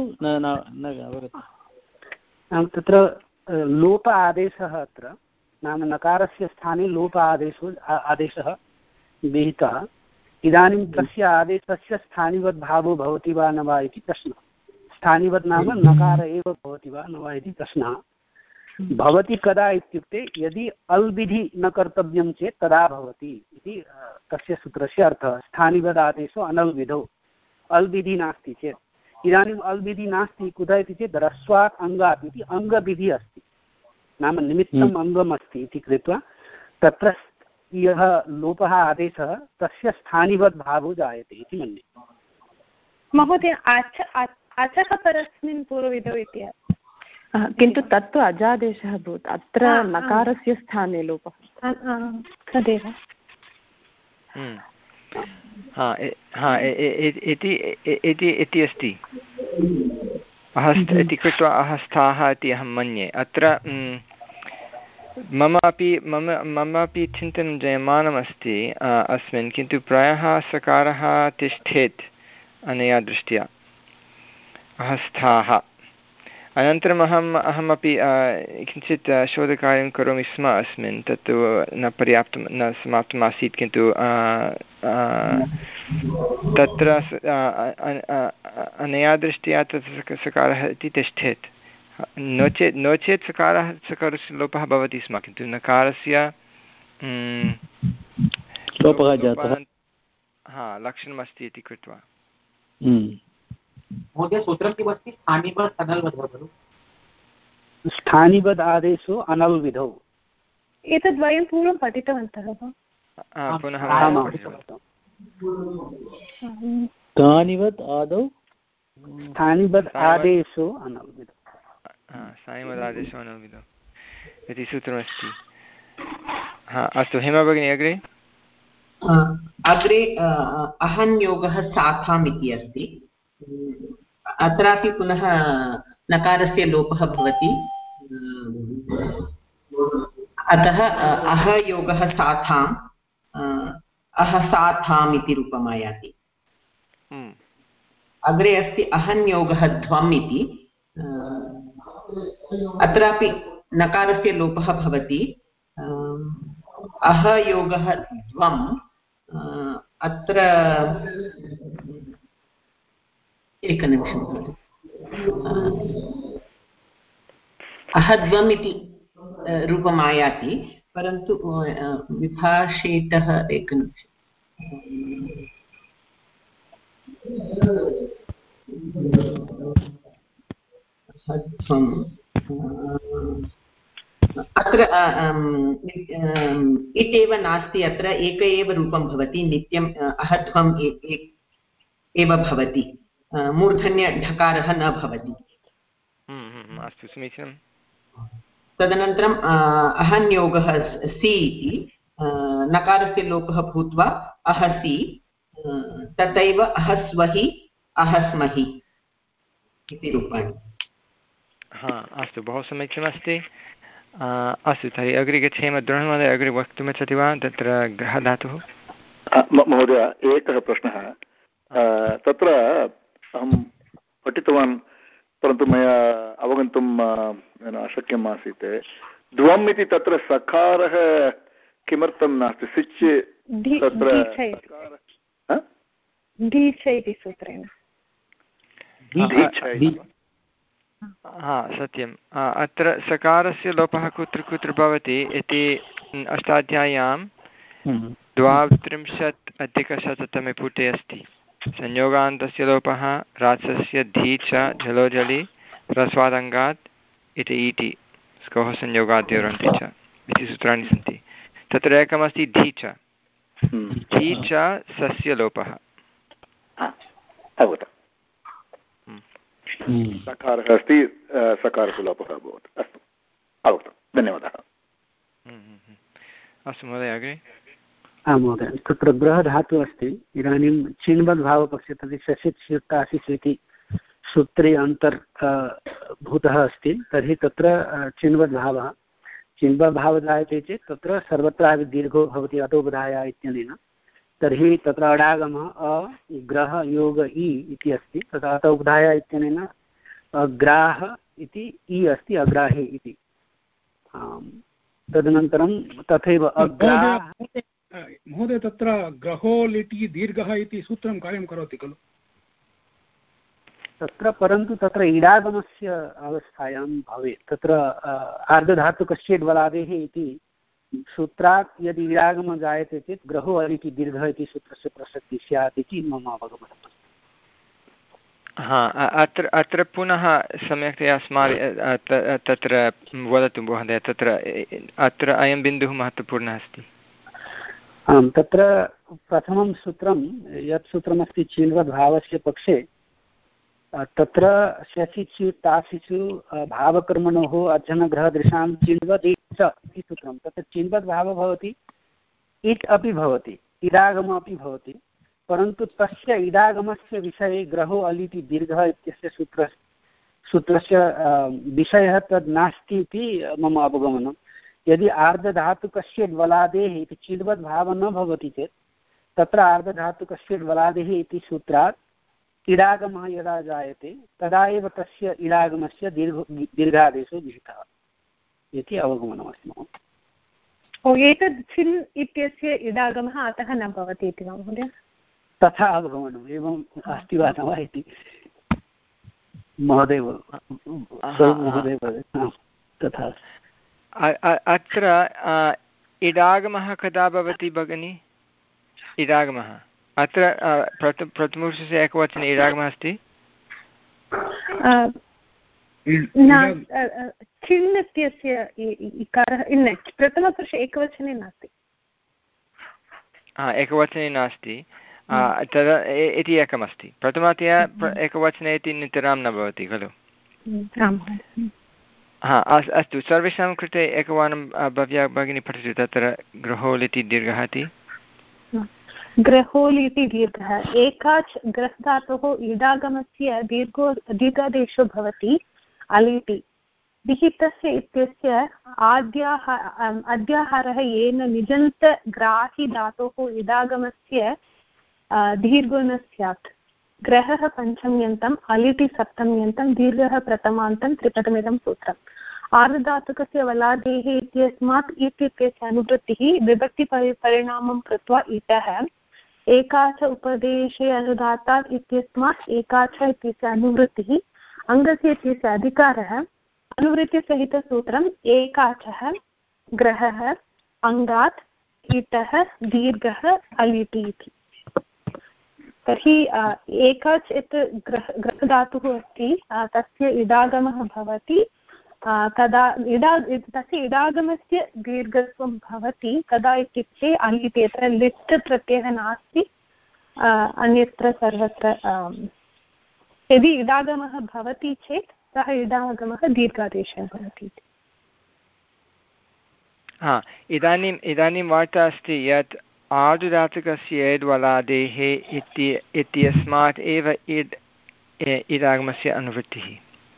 तत्र लोप आदेशः अत्र नाम नकारस्य स्थाने लोप आदेशो आदेशः विहितः। इदानीं तस्य आदेशस्य स्थानिवद्भावो भवति वा न वा इति प्रश्नः। स्थानिवद् नाम नकार एव भवति वा न वा इति प्रश्नः भवति। कदा इत्युक्ते यदि अल् विधि न कर्तव्यं चेत् तदा भवति इति तस्य सूत्रस्य अर्थः। स्थानिवद् आदेशो अनल् विधौ, अल् विधि नास्ति चेत्। इदानीम् अल् विधि नास्ति कुतः इति चेत् ह्रस्वात् अङ्गात् इति अङ्गविधिः अस्ति, नाम निमित्तम् अङ्गम् अस्ति इति कृत्वा तत्र यः लोपः आदेशः तस्य स्थानिवद् भावो जायते इति मन्ये। महोदय, आच आचः परस्मिन् पूर्वविधौ इति, किन्तु तत्तु अजादेशः भूत्, अत्र नकारस्य स्थाने लोपः तदेव। हा हा इति इति अस्ति, अहस्थ इति कृत्वा अहस्थाः इति अहं मन्ये। अत्र मम अपि मम मम अपि चिन्तनं जायमानमस्ति अस्मिन्, किन्तु प्रायः सकारः तिष्ठेत् अनया दृष्ट्या, अहस्थाः। अनन्तरम् अहम् अहमपि किञ्चित् शोधकार्यं करोमि स्म अस्मिन्, तत्तु न पर्याप्तं न समाप्तम् आसीत्, किन्तु तत्र अनया दृष्ट्या तत्र सकारः इति तिष्ठेत्। नो चेत् नो चेत् सकारः सकारस्य लोपः भवति स्म, किन्तु नकारस्य लोपः जातः, हा लक्षणमस्ति इति कृत्वा। महोदय, सूत्रं किमस्ति? स्थानिवद् अनल्वद् खलु? स्थानिवद् आदेशो अनल् विधौ। एतद् वयं पूर्वं पठितवन्तः वा? पुनः स्थानिवद् आदौ स्थानिवद् आदेशो अनल् विधौ, स्थानिवद् आदेशो अनल् विधौ इति सूत्रमस्ति। हा अस्तु, हेमा भगिनी अग्रे। अग्रे अहन् योगः साखाम् इति अस्ति। अत्रापि पुनः नकारस्य लोपः भवति, अतः अहयोगः साथाम् अहसाथाम् इति रूपम् आयाति। अग्रे अस्ति अहन्योगः ध्वम् इति। अत्रापि नकारस्य लोपः भवति, अहयोगः ध्वम्। अत्र एकनिमिषं, अहध्वम् इति रूपम् आयाति, परन्तु विभाषेतः एकनिमिषम्, अत्र अत्र इत्येव नास्ति, अत्र एक एव रूपं भवति, नित्यम् अहध्वम् एव भवति, मूर्धन्यढकारः न भवति। अस्तु, समीचीनं। तदनन्तरम् अहन्योगः सि इति नकारस्य लोपः भूत्वा अहसि, तथैव अहस्वहि अहस्महि इति रूपाणि। हा, अस्तु, बहु समीचीनमस्ति। अस्तु, तर्हि अग्रे गच्छेम। द्रोणमहोदय, अग्रे वक्तुमिच्छति वा तत्र गृहधातुः? महोदय, एकः प्रश्नः। तत्र अहं पठितवान्, परन्तु मया अवगन्तुं अशक्यम् आसीत्। द्वम् इति तत्र सकारः किमर्थं नास्ति? सिच् तत्र इति सूत्रेण। हा, सत्यम्। अत्र सकारस्य लोपः कुत्र कुत्र भवति इति अष्टाध्याय्यां द्वात्रिंशत् अधिकशततमे पुटे अस्ति। संयोगान्तस्य लोपः रात्सस्य धी च झलोझलि ह्रस्वादङ्गात् इति इति स्कोः संयोगाद्योरन्ति च इति सूत्राणि सन्ति। तत्र एकमस्ति धी च। धी च सस्य लोपः। सकारः अस्ति, सकारस्य लोपः अभवत्। अस्तु, अवगतं, धन्यवादः। अस्तु महोदय, अग्रे। आं महोदय, तत्र गृहधातुः अस्ति। इदानीं चिन्वद्भावपक्षे तर्हि शशित् स्युक्ताशिस् इति सूत्रे अन्तर्भूतः अस्ति। तर्हि तत्र चिन्वद्भावः चिन्वद्भावः जायते चेत् तत्र सर्वत्रापि दीर्घो भवति अतोपधाय इत्यनेन। तर्हि तत्र अडागमः अ ग्रह योग इ इति अस्ति। तत्र अतोपधाय इत्यनेन अग्राह इति इ अस्ति, अग्राहे इति। तदनन्तरं तथैव अग्राह। महोदय, तत्र ग्रहो लिटि दीर्घः इति सूत्रं कार्यं करोति खलु तत्र? परन्तु तत्र इडागमस्य अवस्थायां भवेत्। तत्र आर्धधातुकश्चेत् बलादेः इति सूत्रात् यदि इडागमः जायते चेत् ग्रहो अलिटि दीर्घः इति सूत्रस्य प्रसक्तिः स्यात् इति मम अवगमनम्। हा, अत्र अत्र पुनः सम्यक्तया अस्माभिः तत्र वदतु महोदय। तत्र अत्र अयं बिन्दुः महत्त्वपूर्णः अस्ति। आं, तत्र प्रथमं सूत्रं यत् सूत्रमस्ति चिन्वद्भावस्य पक्षे, तत्र शशिचु तासिचु भावकर्मणोः अजनग्रहदृशां चिन्वद् च इति सूत्रं। तत्र चिन्वद्भावः भवति, इट् अपि भवति, इडागमः अपि भवति, परन्तु तस्य इडागमस्य विषये ग्रहो अलिति दीर्घः इत्यस्य सूत्र सूत्रस्य विषयः तद् नास्ति इति मम अवगमनं। यदि आर्धधातुकस्य बलादेः इति चिन्वद्भावः न भवति चेत् तत्र आर्धधातुकस्य बलादेः इति सूत्रात् इडागमः यदा जायते तदा एव तस्य इडागमस्य दीर्घ दीर्घादेशो विहितः इति अवगमनमस्ति मम। ओ, एतद् छिन् इत्यस्य इडागमः अतः न भवति इति वा महोदय? तथा अवगमनम्। एवम् अस्ति वा न वा इति महोदय महोदय तथा। अत्र इडागमः कदा भवति भगिनि? इडागमः अत्र प्रथम प्रथमपुरुषस्य एकवचने इडागमः अस्ति। छिन् इत्यस्य इकारः प्रथमपुरुषे एकवचने नास्ति। हा, एकवचने नास्ति तदा इति एकमस्ति। प्रथमतया एकवचने इति नितरां न भवति खलु? हा, अस्तु, सर्वेषां कृते एकवारं भव्या भगिनी पठतु। तत्र ग्रहोलिति दीर्घः इति। ग्रहोलिति दीर्घः एकाच् ग्रहधातोः इडागमस्य दीर्घो दीर्घादेशो भवति अलिति। विहितस्य इत्यस्य आद्याः अध्याहारः येन निजन्तग्राहि धातोः इडागमस्य दीर्घो न स्यात्। ग्रहः पञ्चम्यन्तम् अलिटि सप्तम्यन्तं दीर्घः प्रथमान्तं त्रिपदमिदं सूत्रम्। आर्धधातुकस्य वलादेः इत्यस्मात् इत् इत्यस्य अनुवृत्तिः विभक्तिपरि परिणामं कृत्वा इतः एकाच उपदेशे अनुदातात् इत्यस्मात् एकाच इत्यस्य अनुवृत्तिः अङ्गस्य इत्यस्य अधिकारः अनुवृत्तिसहितसूत्रम् एकाचः ग्रहः अङ्गात् इतः दीर्घः अलिटि इति। तर्हि एकाच् यत् ग्रह ग्रहधातुः अस्ति तस्य इडागमः भवति कदा इडा तस्य इडागमस्य दीर्घत्वं भवति कदा इत्युक्ते अनिति यत्र लिट् प्रत्ययः नास्ति अन्यत्र सर्वत्र यदि इडागमः भवति चेत् सः इडागमः दीर्घादेशः भवति। हा इदानीम् इदानीं वार्ता अस्ति यत् आर्धधातुकस्य एड्वलादेः इति इत्यस्मात् एव इड् इडागमस्य अनुवृत्तिः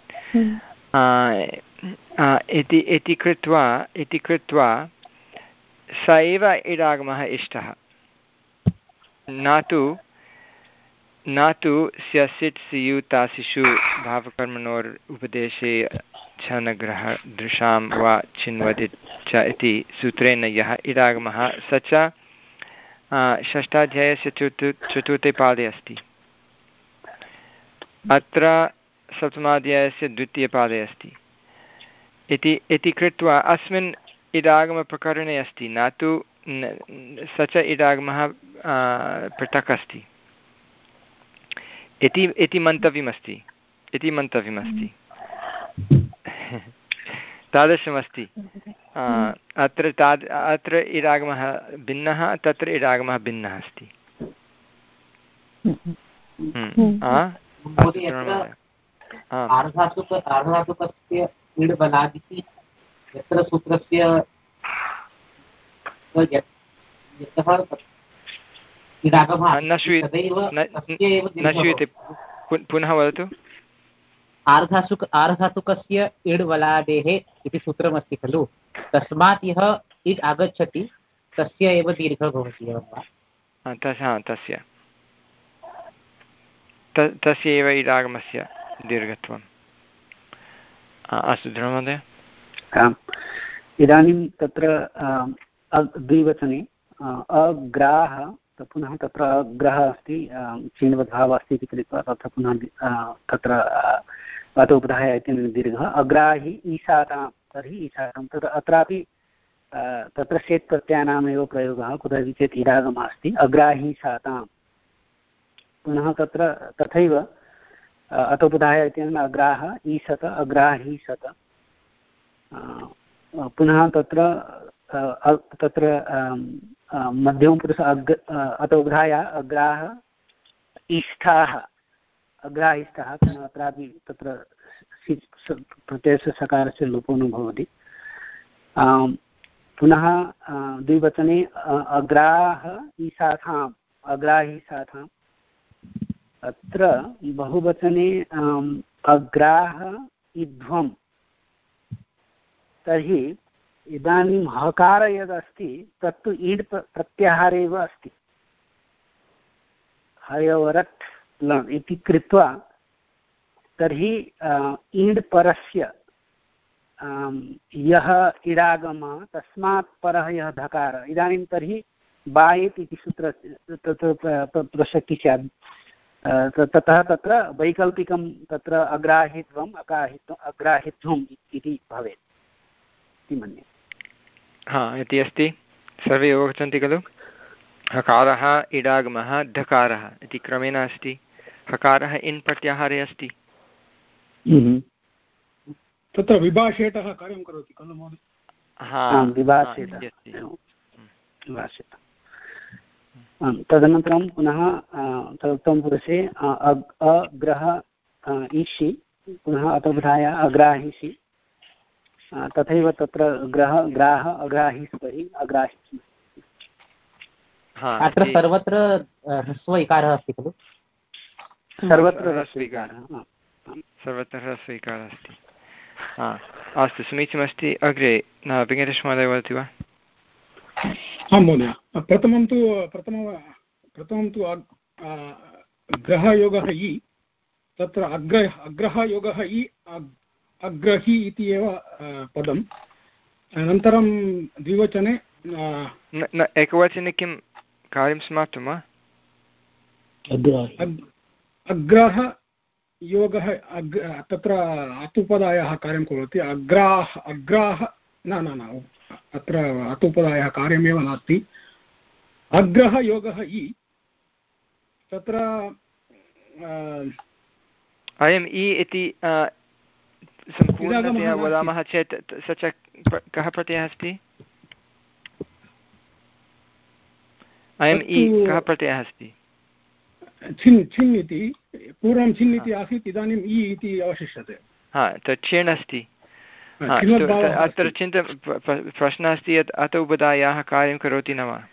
इति इति कृत्वा इति कृत्वा स एव इडागमः इष्टः न तु न तु स्यसित् स्युतासिषु भावकर्मणोर् उपदेशे छनग्रहदृशां वा छिन्वदि च इति सूत्रेण यः इडागमः स च षष्ठाध्यायस्य चतु चतुर्थे पादे अस्ति। अत्र सप्तमाध्यायस्य द्वितीयपादे अस्ति इति इति कृत्वा अस्मिन् इडागमप्रकरणे अस्ति न तु स च इडागमः पृथक् अस्ति इति इति मन्तव्यमस्ति इति मन्तव्यमस्ति तादृशमस्ति। अत्र ताद् अत्र इडागमः भिन्नः तत्र इडागमः भिन्नः अस्ति। आर्धातुक आर्धातुकस्य इड् बलादिति यत्र सूत्रस्य इडागमः न श्रूयते पुनः वदतु। आर्धातुक आर्धातुकस्य इड् बलादेः इति सूत्रमस्ति खलु तस्मात् यः इड् आगच्छति तस्य एव दीर्घः भवति एवं वा? तस्य तस्य एव इडागमस्य दीर्घत्वम्। अस्तु धन्यवादः। आम् इदानीं तत्र द्विवचने अग्राह पुनः तत्र अग्रः अस्ति चिन्वद्भावः अस्ति इति कृत्वा तत्र पुनः तत्र अतोपधाय इति दीर्घः अग्राहि ईशातां तर्हि ईशातां तत्र अत्रापि तत्र शेत् प्रत्ययानामेव प्रयोगः कुतः चेत् इडागमः अस्ति अग्राहि ईशातां पुनः तत्र तथैव अतोपधाय इत्यनेन अग्राह ईशत अग्राहीशत पुनः तत्र तत्र मध्यमपुरुष अग् अतोपधाय अग्राह इष्ठाः अग्राहिष्ठाः पुनः अत्रापि तत्र प्रत्ययस्य सकारस्य लोपो न भवति। पुनः द्विवचने अग्राह ईशाथाम् अग्राहीशाथाम् अत्र बहुवचने अग्राह इध्वं तर्हि इदानीं हकार यदस्ति तत्तु ईड् प्रत्याहारे एव अस्ति हयवरट् लण् इति कृत्वा तर्हि ईड् परस्य यः इडागमः तस्मात् परः यः धकार इदानीं तर्हि बायेत् इति सूत्र तत्र प्रसक्तिः स्यात् ततः तत्र वैकल्पिकं तत्र अग्राहित्वम् अकाहित्वम् अग्राहित्वम् इति भवेत् इति मन्ये। हा इति अस्ति सर्वे अवगच्छन्ति खलु। हकारः इडागमः धकारः इति क्रमेण अस्ति। हकारः इन् प्रत्याहारे अस्ति। तत्र विभाषेटः कार्यं करोति खलु महोदय। हा विभाषेटः विभाषेटः तदनन्तरं पुनः तदुत्तमपुरुषे अग्रह ईषि पुनः अतोपधाय अग्राहिषि तथैव तत्र ग्रह ग्राह अग्राहिष्परि अग्राहि अत्र सर्वत्र ह्रस्व इकारः अस्ति खलु सर्वत्र ह्रस्वीकारः सर्वत्र ह्रस्वीकारः अस्ति। अस्तु समीचीनमस्ति। अग्रे न वेङ्कटेशमहोदय वदति वा? आं महोदय प्रथमं तु प्रथम प्रथमं तु ग्रहयोगः इ तत्र अग्र अग्रहयोगः इ अग्रहि इति एव पदम् अनन्तरं द्विवचने न एकवचने किं कार्यं समाप्तं वा? अग्रह योगः तत्र अतुपदायः कार्यं करोति अग्राह अग्राह न न न अत्र अतुपदायः कार्यमेव नास्ति। अग्रहयोगः इ तत्र अयम् इ इति सम्पूर्णतया वदामः चेत् स च कः प्रत्ययः अस्ति? अयम् इ कः प्रत्ययः अस्ति? छिन् छिन् इति पूर्वं छिन् इति आसीत्, इदानीम् इ इति अवशिष्यते। हा तत् छिन् अस्ति। अत्र चिन्त प्रश्नः अस्ति यत् अत उपधायाः कार्यं करोति न वा?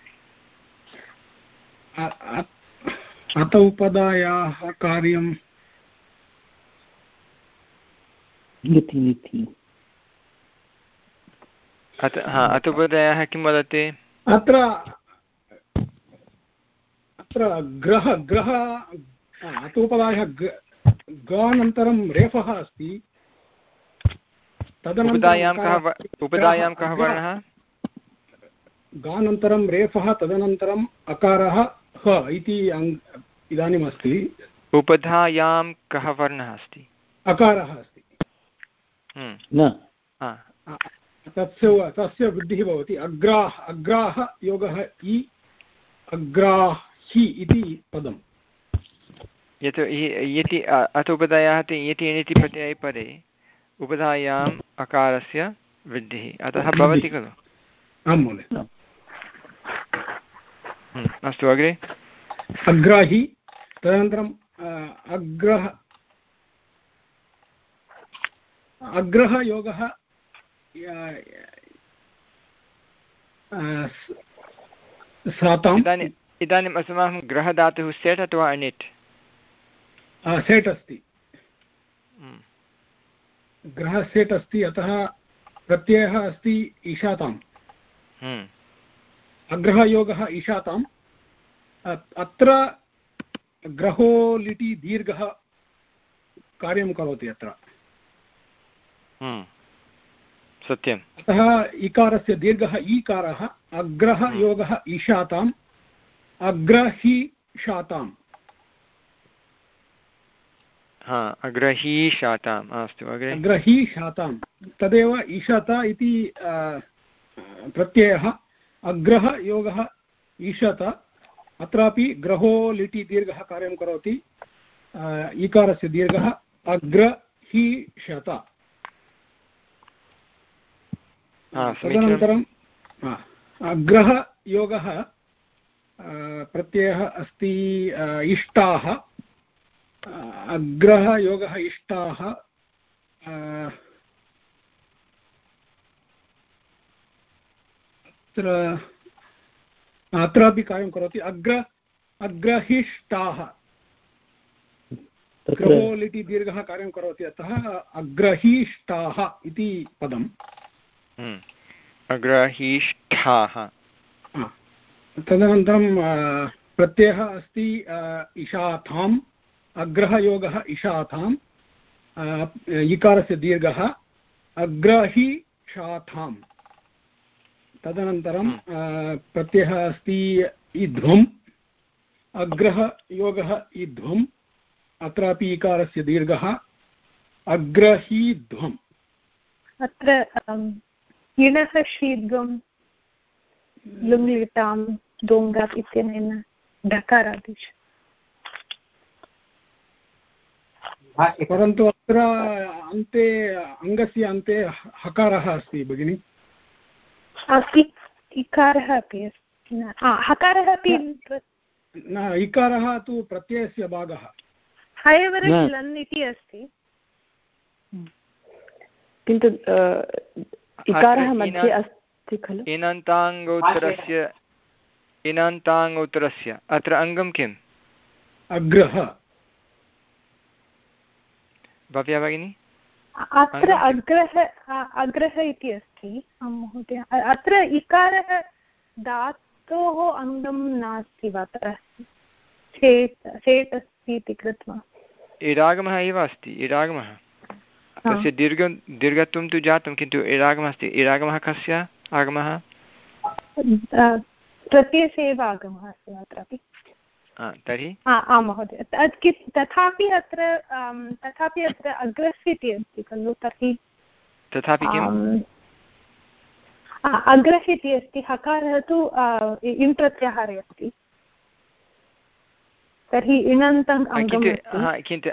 अत उपधायाः कार्यं अत हा अत उपधायाः किं वदति? अत्र अत्र ग्रह ग्रह अत उपधायाः गानन्तरं रेफः अस्ति, उपधायां कः उपधायां कः वर्णः? गानन्तरं रेफः, तदनन्तरम् अकारः ह इति इदानीम् अस्ति। उपधायां कः वर्णः अस्ति? अकारः अस्ति। न तस्य तस्य वृद्धिः भवति। अग्राः अग्राः योगः इ अग्राहि इति पदम्। यतो यति अथ उपधायाः यति इति प्रत्यये परे उपधायाम् अकारस्य वृद्धिः अतः भवति खलु? आं महोदय। अस्तु अग्रे। अग्राहि, तदनन्तरम् अग्रह अग्रह योगः साताम्। इदानीम् इदानीम् अस्माकं ग्रहधातुः सेट् अथवा अनिट्? सेट् अस्ति। ग्रहः सेट् अस्ति, अतः प्रत्ययः अस्ति ईशाताम्। अग्रहयोगः ईशाताम्। अत्र ग्रहो लिटि दीर्घः कार्यं करोति अत्र। सत्यम्। अतः इकारस्य दीर्घः ईकारः। अग्रहयोगः ईशाताम् अग्रहीशाताम्। हा अग्रहीशाताम्। अस्तु अग्रे। अग्रहीशातां तदेव ईशता इति प्रत्ययः। अग्रह योगः ईशत, अत्रापि ग्रहो लिटि दीर्घः कार्यं करोति। ईकारस्य दीर्घः अग्रहीशत। तदनन्तरम् अग्रह योगः प्रत्ययः अस्ति इष्टाः। अग्रह योगः इष्टाः अत्र अत्रापि कार्यं करोति। अग्र अग्रहिष्टाः ग्रहो लिटि दीर्घः कार्यं करोति, अतः अग्रहीष्टाः इति पदम्। अग्रहीष्ठाः। तदनन्तरं प्रत्ययः अस्ति इशाथाम्। अग्रहयोगः इशाथाम् इकारस्य दीर्घः अग्रहीशाथाम्। तदनन्तरं प्रत्ययः अस्ति इध्वम्। अग्रहयोगः इध्वम्, अत्रापि इकारस्य दीर्घः अग्रहीध्वम्। अत्र इणः शीघ्रं लुङ्लिटां दोङ्गात् इत्यनेन डकारादिश। परन्तु अत्र अन्ते अङ्गस्य अन्ते हकारः अस्ति भगिनि। अस्ति, इकारः अपि अस्ति। हकारः अपि न, इकारः तु प्रत्ययस्य भागः। हयवरस् लन् इति अस्ति, किन्तु इकारः मध्ये अस्ति खलु। इनन्ताङ्गोत्तरस्य इनन्ताङ्गोत्तरस्य अत्र अङ्गं किम्? अग्रः। भव्या भगिनी? अत्र अग्रह अग्रह इति अस्ति महोदय। अत्र इकारः धातोः अङ्गं नास्ति वा? अत्र सेट् सेट् अस्ति इति कृत्वा इडागमः एव अस्ति। इडागमः तस्य दीर्घं दीर्घत्वं तु जातं, किन्तु इडागमः अस्ति। इडागमः कस्य आगमः? प्रत्ययस्य एव आगमः अस्ति अत्रापि। तर्हि आं महोदय, तथापि अत्र तथापि अत्र अग्रस्य इति अस्ति खलु। तर्हि तथापि किम्? अग्रः इति अस्ति, हकारः तु इन् प्रत्याहारे अस्ति। तर्हि इणन्तम् किन्तु किन्तु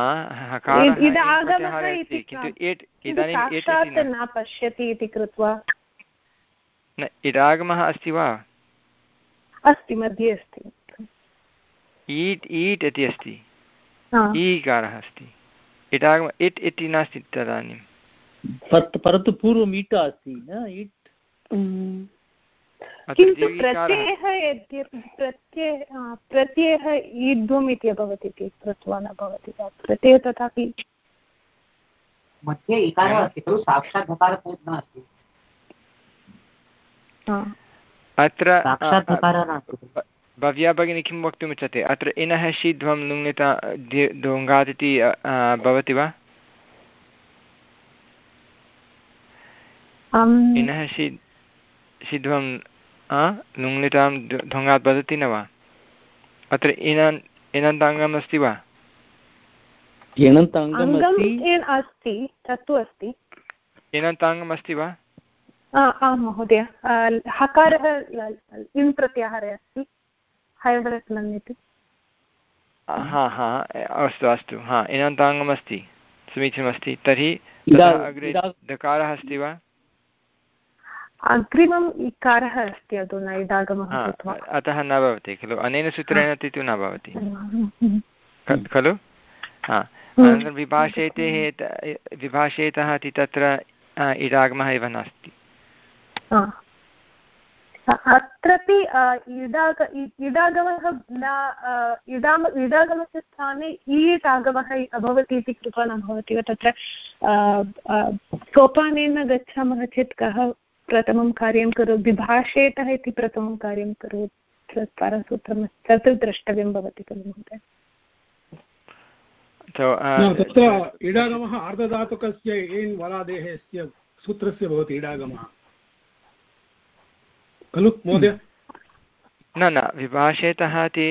साक्षात् न पश्यति इति कृत्वा इडागमः अस्ति वा? अस्ति, मध्ये अस्ति। ईट् ईट् इति अस्ति, ईकारः अस्ति, इडागम इट् इति नास्ति तदानीं। परन्तु पूर्वम् ईट अस्ति न, ईट् किन्तु प्रत्ययः प्रत्यय प्रत्ययः ईड्वम् इति अभवत् इति कृत्वा न भवति वा? प्रत्ययः तथापि मध्ये इकारः अस्ति खलु, साक्षात् धकारः नास्ति अत्र। भव्या भगिनी किं वक्तुमिच्छति? अत्र इनः शीध्वं लुङ्गिता दोङ्गात् इति भवति वा? इनः शी शीध्वं लुङ्लितां ढोङ्गात् वदति न वा? अत्र इनन् इनन्ताङ्गम् अस्ति वा? अस्ति, तत्तु अस्ति। इनन्ताङ्गम् अस्ति वा? आं महोदय, हकारः इन् प्रत्याहारे अस्ति, हैवरत्लम् इति। हा हा अस्तु अस्तु, हा इनन्ताङ्गम् अस्ति, समीचीनमस्ति। तर्हि अग्रे दकारः अस्ति वा? अग्रिमम् इकारः अस्ति अधुना इडागमः, अतः न भवति खलु, अनेन सूत्रेण तु न भवति खलु। हा, अनन्तरं विभाषेतेः विभाषेतः इति तत्र इडागमः एव नास्ति। अत्रापि इडाग इडागमः न, इडाम इडागमस्य स्थाने ईट् आगमः अभवत् इति कृत्वा न भवति वा? तत्र सोपानेन गच्छामः चेत् कः प्रथमं कार्यं करोति? विभाषेतः इति प्रथमं कार्यं करोति, परसूत्रं तत् द्रष्टव्यं भवति खलु महोदय। तत्र इडागमः अर्धधातुकस्य एन् वलादेः सूत्रस्य भवति इडागमः खलु महोदय? न न, विभाषेतः इति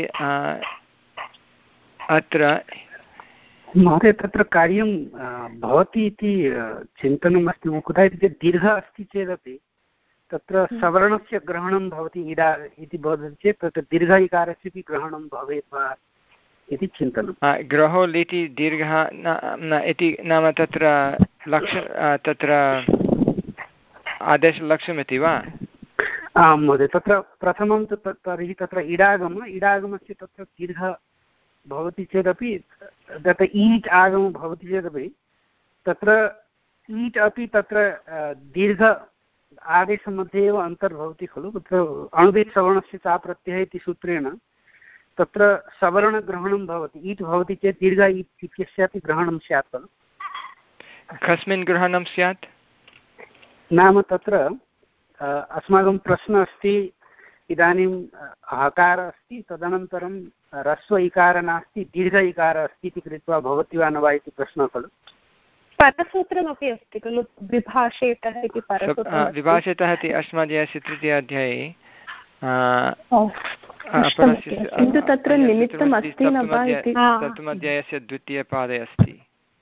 अत्र महोदय तत्र कार्यं भवति इति चिन्तनम् अस्ति। कुतः इति चेत् दीर्घः अस्ति चेदपि तत्र सवर्णस्य ग्रहणं भवति इडा इति भवति चेत् तत्र दीर्घ इकारस्यपि ग्रहणं भवेत् वा इति चिन्तनं। ग्रहो लिटि दीर्घः न इति नाम तत्र लक्ष तत्र आदेशलक्ष्यमिति वा? आं महोदय, तत्र प्रथमं तु तर्हि तत्र इडागम इडागमस्य तत्र दीर्घ भवति चेदपि तत्र ईट् आगमः भवति चेदपि तत्र ईट् अपि तत्र दीर्घ आदेशमध्ये एव अन्तर्भवति खलु। तत्र अणुदेशसवर्णस्य चा प्रत्ययः इति सूत्रेण तत्र सवर्णग्रहणं भवति। ईट् भवति चेत् दीर्घ ईट् इत्यस्यापि ग्रहणं स्यात् खलु। कस्मिन् ग्रहणं स्यात्? नाम तत्र अस्माकं प्रश्नः अस्ति, इदानीं हकारः अस्ति, तदनन्तरं ह्रस्व इकारः नास्ति, दीर्घ इकारः अस्ति इति कृत्वा भवति वा न वा इति प्रश्नः खलु। परसूत्रमपि अस्ति खलु, विभाषेतः इति परसूत्रं। विभाषेतः इति अस्मदीयस्य तृतीयाध्याये किन्तु तत्र निमित्तम् अस्ति न वा इति सप्तमाध्यायस्य द्वितीयपादे अस्ति।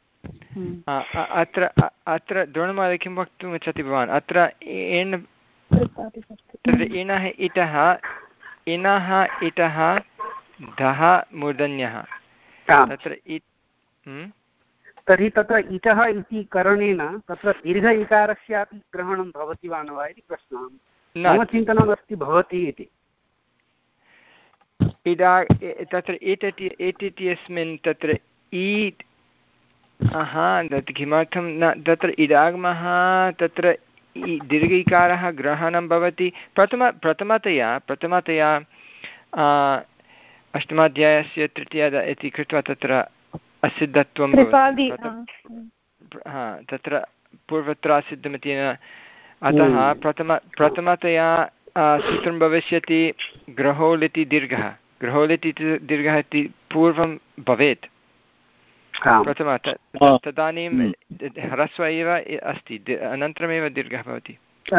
अत्र अत्र द्रोणमहोदय किं वक्तुम् इच्छति भवान्? अत्र एन् तत्र इनः इटः इनः इटः धः मूर्धन्यः तत्र तर्हि तत्र इटः इति करणेन तत्र दीर्घ इकारस्यापि ग्रहणं भवति वा न वा इति प्रश्नः मम चिन्तनमस्ति, भवति इति। इडा तत्र एतत् एत् इत्यस्मिन् तत्र ईट् हा तत् किमर्थं न, तत्र इडागमः तत्र दीर्घ इकारः ग्रहणं भवति। प्रथम प्रथमतया प्रथमतया अष्टमाध्यायस्य तृतीय इति कृत्वा तत्र असिद्धत्वं भवति। हा, तत्र पूर्वत्र असिद्धमिति न, अतः प्रथम प्रथमतया सूत्रं भविष्यति ग्रहोलिति दीर्घः। ग्रहोलिति दीर्घः इति पूर्वं भवेत् प्रथम, तदानीं ह्रस्व एव अस्ति, अनन्तरमेव दीर्घः भवति।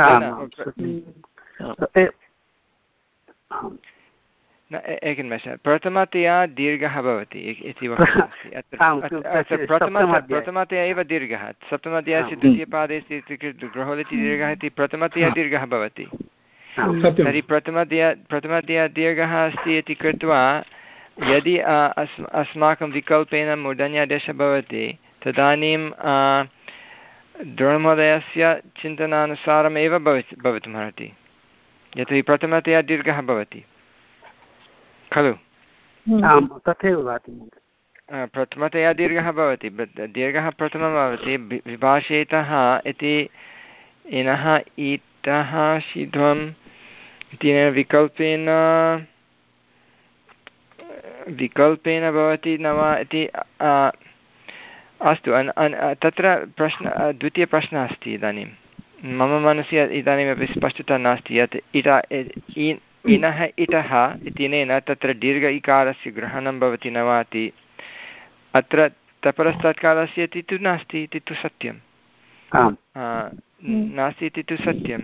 न एकनिमेषः, प्रथमतया दीर्घः भवति इति वक्तुमस्ति अत्र। प्रथम प्रथमतया एव दीर्घः, सप्तमाध्यायस्य द्वितीयपादे ग्रहोलिति दीर्घः इति प्रथमतया दीर्घः भवति। तर्हि प्रथमतया प्रथमतया दीर्घः अस्ति इति कृत्वा यदि अस् अस्माकं विकल्पेन मूर्धन्यादेशः भवति तदानीं द्रोणमहोदयस्य चिन्तनानुसारमेव भवति भवितुमर्हति यतोहि प्रथमतया दीर्घः भवति खलु तथैव भाति प्रथमतया दीर्घः भवति दीर्घः प्रथमं भवति विभाषेतः इति इनः इतः शीध्वम् इति विकल्पेन विकल्पेन भवति न वा इति अस्तु तत्र प्रश्न द्वितीयप्रश्नः अस्ति इदानीं मम मनसि इदानीमपि स्पष्टता नास्ति यत् इटा इनः इटः इत्यनेन तत्र दीर्घ इकारस्य ग्रहणं भवति न वा इति अत्र तपरस्तत्कालस्य इति तु नास्ति इति तु सत्यं नास्ति इति तु सत्यं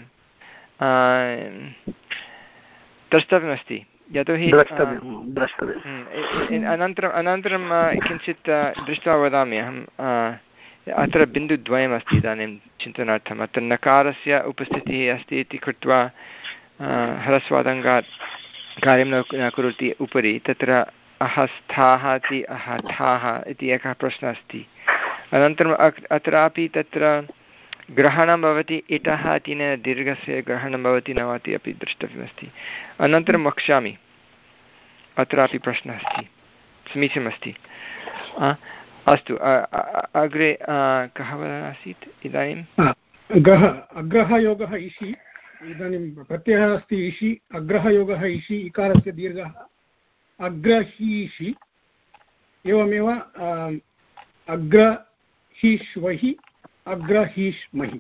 द्रष्टव्यमस्ति यतोहि अनन्तरम् अनन्तरं किञ्चित् दृष्ट्वा वदामि अहं अत्र बिन्दुद्वयमस्ति इदानीं चिन्तनार्थम् अत्र नकारस्य उपस्थितिः अस्ति इति कृत्वा ह्रस्वादङ्गात् कार्यं न करोति उपरि तत्र अहस्थाः इति अहथाः इति एकः प्रश्नः अस्ति अनन्तरम् अत्रापि तत्र ग्रहणं भवति इटः इति दीर्घस्य ग्रहणं भवति न वा इति अपि द्रष्टव्यमस्ति अनन्तरं वक्ष्यामि अत्रापि प्रश्नः अस्ति समीचीनमस्ति अस्तु अग्रे कः वदन् आसीत् इदानीं अग्रह अग्रहयोगः इषि इदानीं प्रत्ययः अस्ति इषि अग्रहयोगः इषि इकारस्य दीर्घः अग्रहीषि एवमेव अग्रहीष्वहि अग्रहीष्महि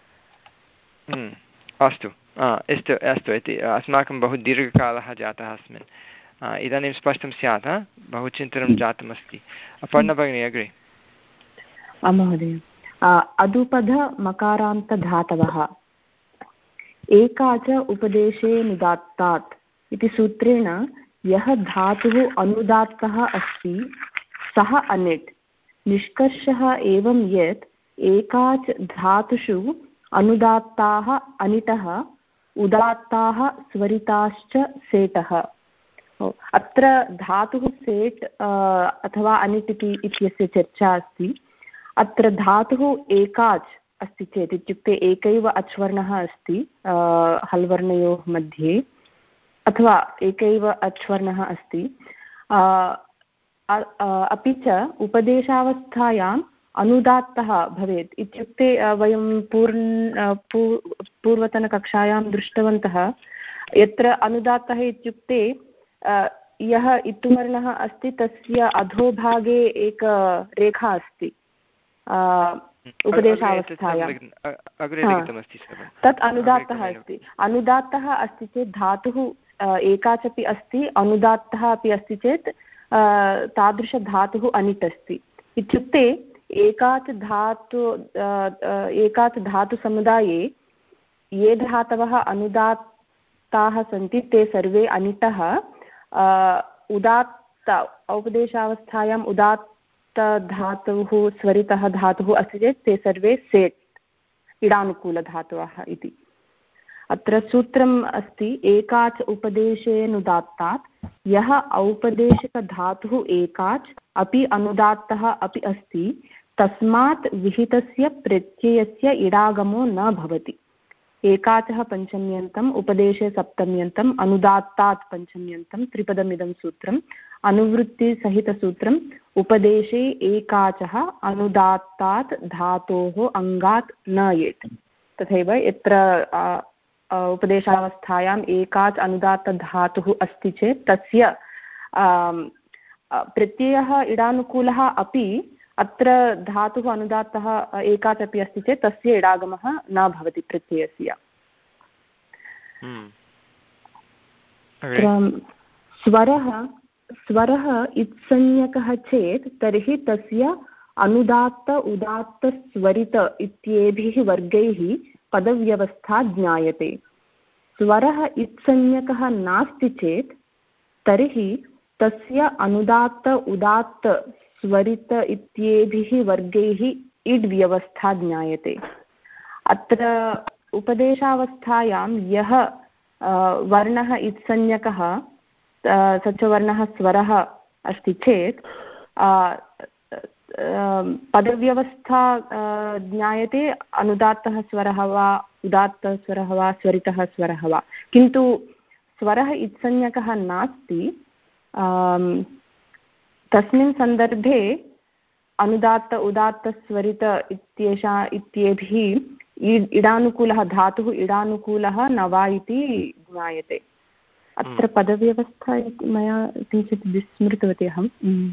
अस्तु अस्तु अस्तु इति अस्माकं बहु दीर्घकालः जातः अस्मिन् इदानीं स्पष्टं स्यात् बहु चिन्तनं जातमस्ति अपर्णा भगिनी अग्रे महोदय अदुपध मकारान्तधातवः एका च उपदेशे निदात्तात् इति सूत्रेण यः धातुः अनुदात्तः अस्ति सः अनिट् निष्कर्षः एवं यत् एकाच धातुषु अनुदात्ताः अनिटः उदात्ताः स्वरिताश्च सेटः अत्र धातुः सेट् अथवा अनिट् इति इत्यस्य चर्चा अस्ति अत्र धातुः एकाच् अस्ति चेत् इत्युक्ते एकैव अच्वर्णः अस्ति हल्वर्णयोः मध्ये अथवा एकैव अच्वर्णः अस्ति अपि च उपदेशावस्थायाम् अनुदात्तः भवेत् इत्युक्ते वयं पूर्ण पूर्वतनकक्षायां दृष्टवन्तः यत्र अनुदात्तः इत्युक्ते यः इत्तुवर्णः अस्ति तस्य अधोभागे एक रेखा अस्ति उपदेशावस्थायां तत् अनुदात्तः अस्ति अनुदात्तः अस्ति चेत् धातुः एकाच् अपि अस्ति अनुदात्तः अपि अस्ति चेत् तादृशधातुः अनिट् अस्ति इत्युक्ते एकाच् धातु एकाच् धातुसमुदाये ये धातवः अनुदात्ताः सन्ति ते सर्वे अनिटः उदात्त औपदेशावस्थायाम् उदात्तधातुः स्वरितः धातुः अस्ति चेत् ते सर्वे सेट् इडानुकूलधातवः इति अत्र सूत्रम् अस्ति एकाच् उपदेशेऽनुदात्तात् यः औपदेशिकधातुः एकाच् अपि अनुदात्तः अपि अस्ति तस्मात् विहितस्य प्रत्ययस्य इडागमो न भवति एकाचः पञ्चम्यन्तम् उपदेशे सप्तम्यन्तम् अनुदात्तात् पञ्चम्यन्तं त्रिपदमिदं सूत्रम् अनुवृत्तिसहितसूत्रम् उपदेशे एकाचः अनुदात्तात् धातोः अङ्गात् न येत् तथैव यत्र उपदेशावस्थायाम् एकाच् अनुदात्तधातुः अस्ति चेत् तस्य प्रत्ययः इडानुकूलः अपि अत्र धातुः अनुदात्तः एकाच् अपि अस्ति चेत् तस्य इडागमः न भवति प्रत्ययस्य स्वरः स्वरः इत्संज्ञकः चेत् तर्हि तस्य अनुदात्त उदात्तस्वरित इत्येभिः वर्गैः पदव्यवस्था ज्ञायते स्वरः इत्संज्ञकः नास्ति चेत् तर्हि तस्य अनुदात्त उदात्त स्वरित इत्येभिः वर्गैः इड् व्यवस्था ज्ञायते अत्र उपदेशावस्थायां यः वर्णः इत्संज्ञकः स च वर्णः स्वरः अस्ति चेत् पदव्यवस्था ज्ञायते अनुदात्तः स्वरः वा उदात्तः स्वरः वा स्वरितः स्वरः वा, किन्तु स्वरः इत्संज्ञकः नास्ति। तस्मिन् सन्दर्भे अनुदात्त उदात्त स्वरित इत्येषा इत्येभिः इडानुकूलः धातुः इडानुकूलः न वा इति ज्ञायते। अत्र पदव्यवस्था इति मया किञ्चित् विस्मृतवती अहं।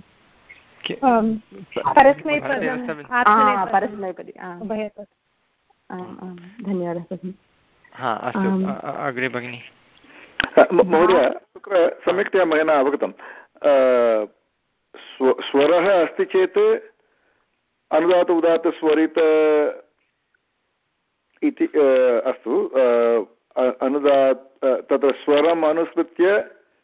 परस्मैपदी धन्यवादः भगिनि। अग्रे भगिनि। महोदय तत्र सम्यक्तया मया न अवगतं। स्वरः अस्ति चेत् अनुदात उदात स्वरित इति अस्तु, अनुदात तत्र स्वरम् अनुसृत्य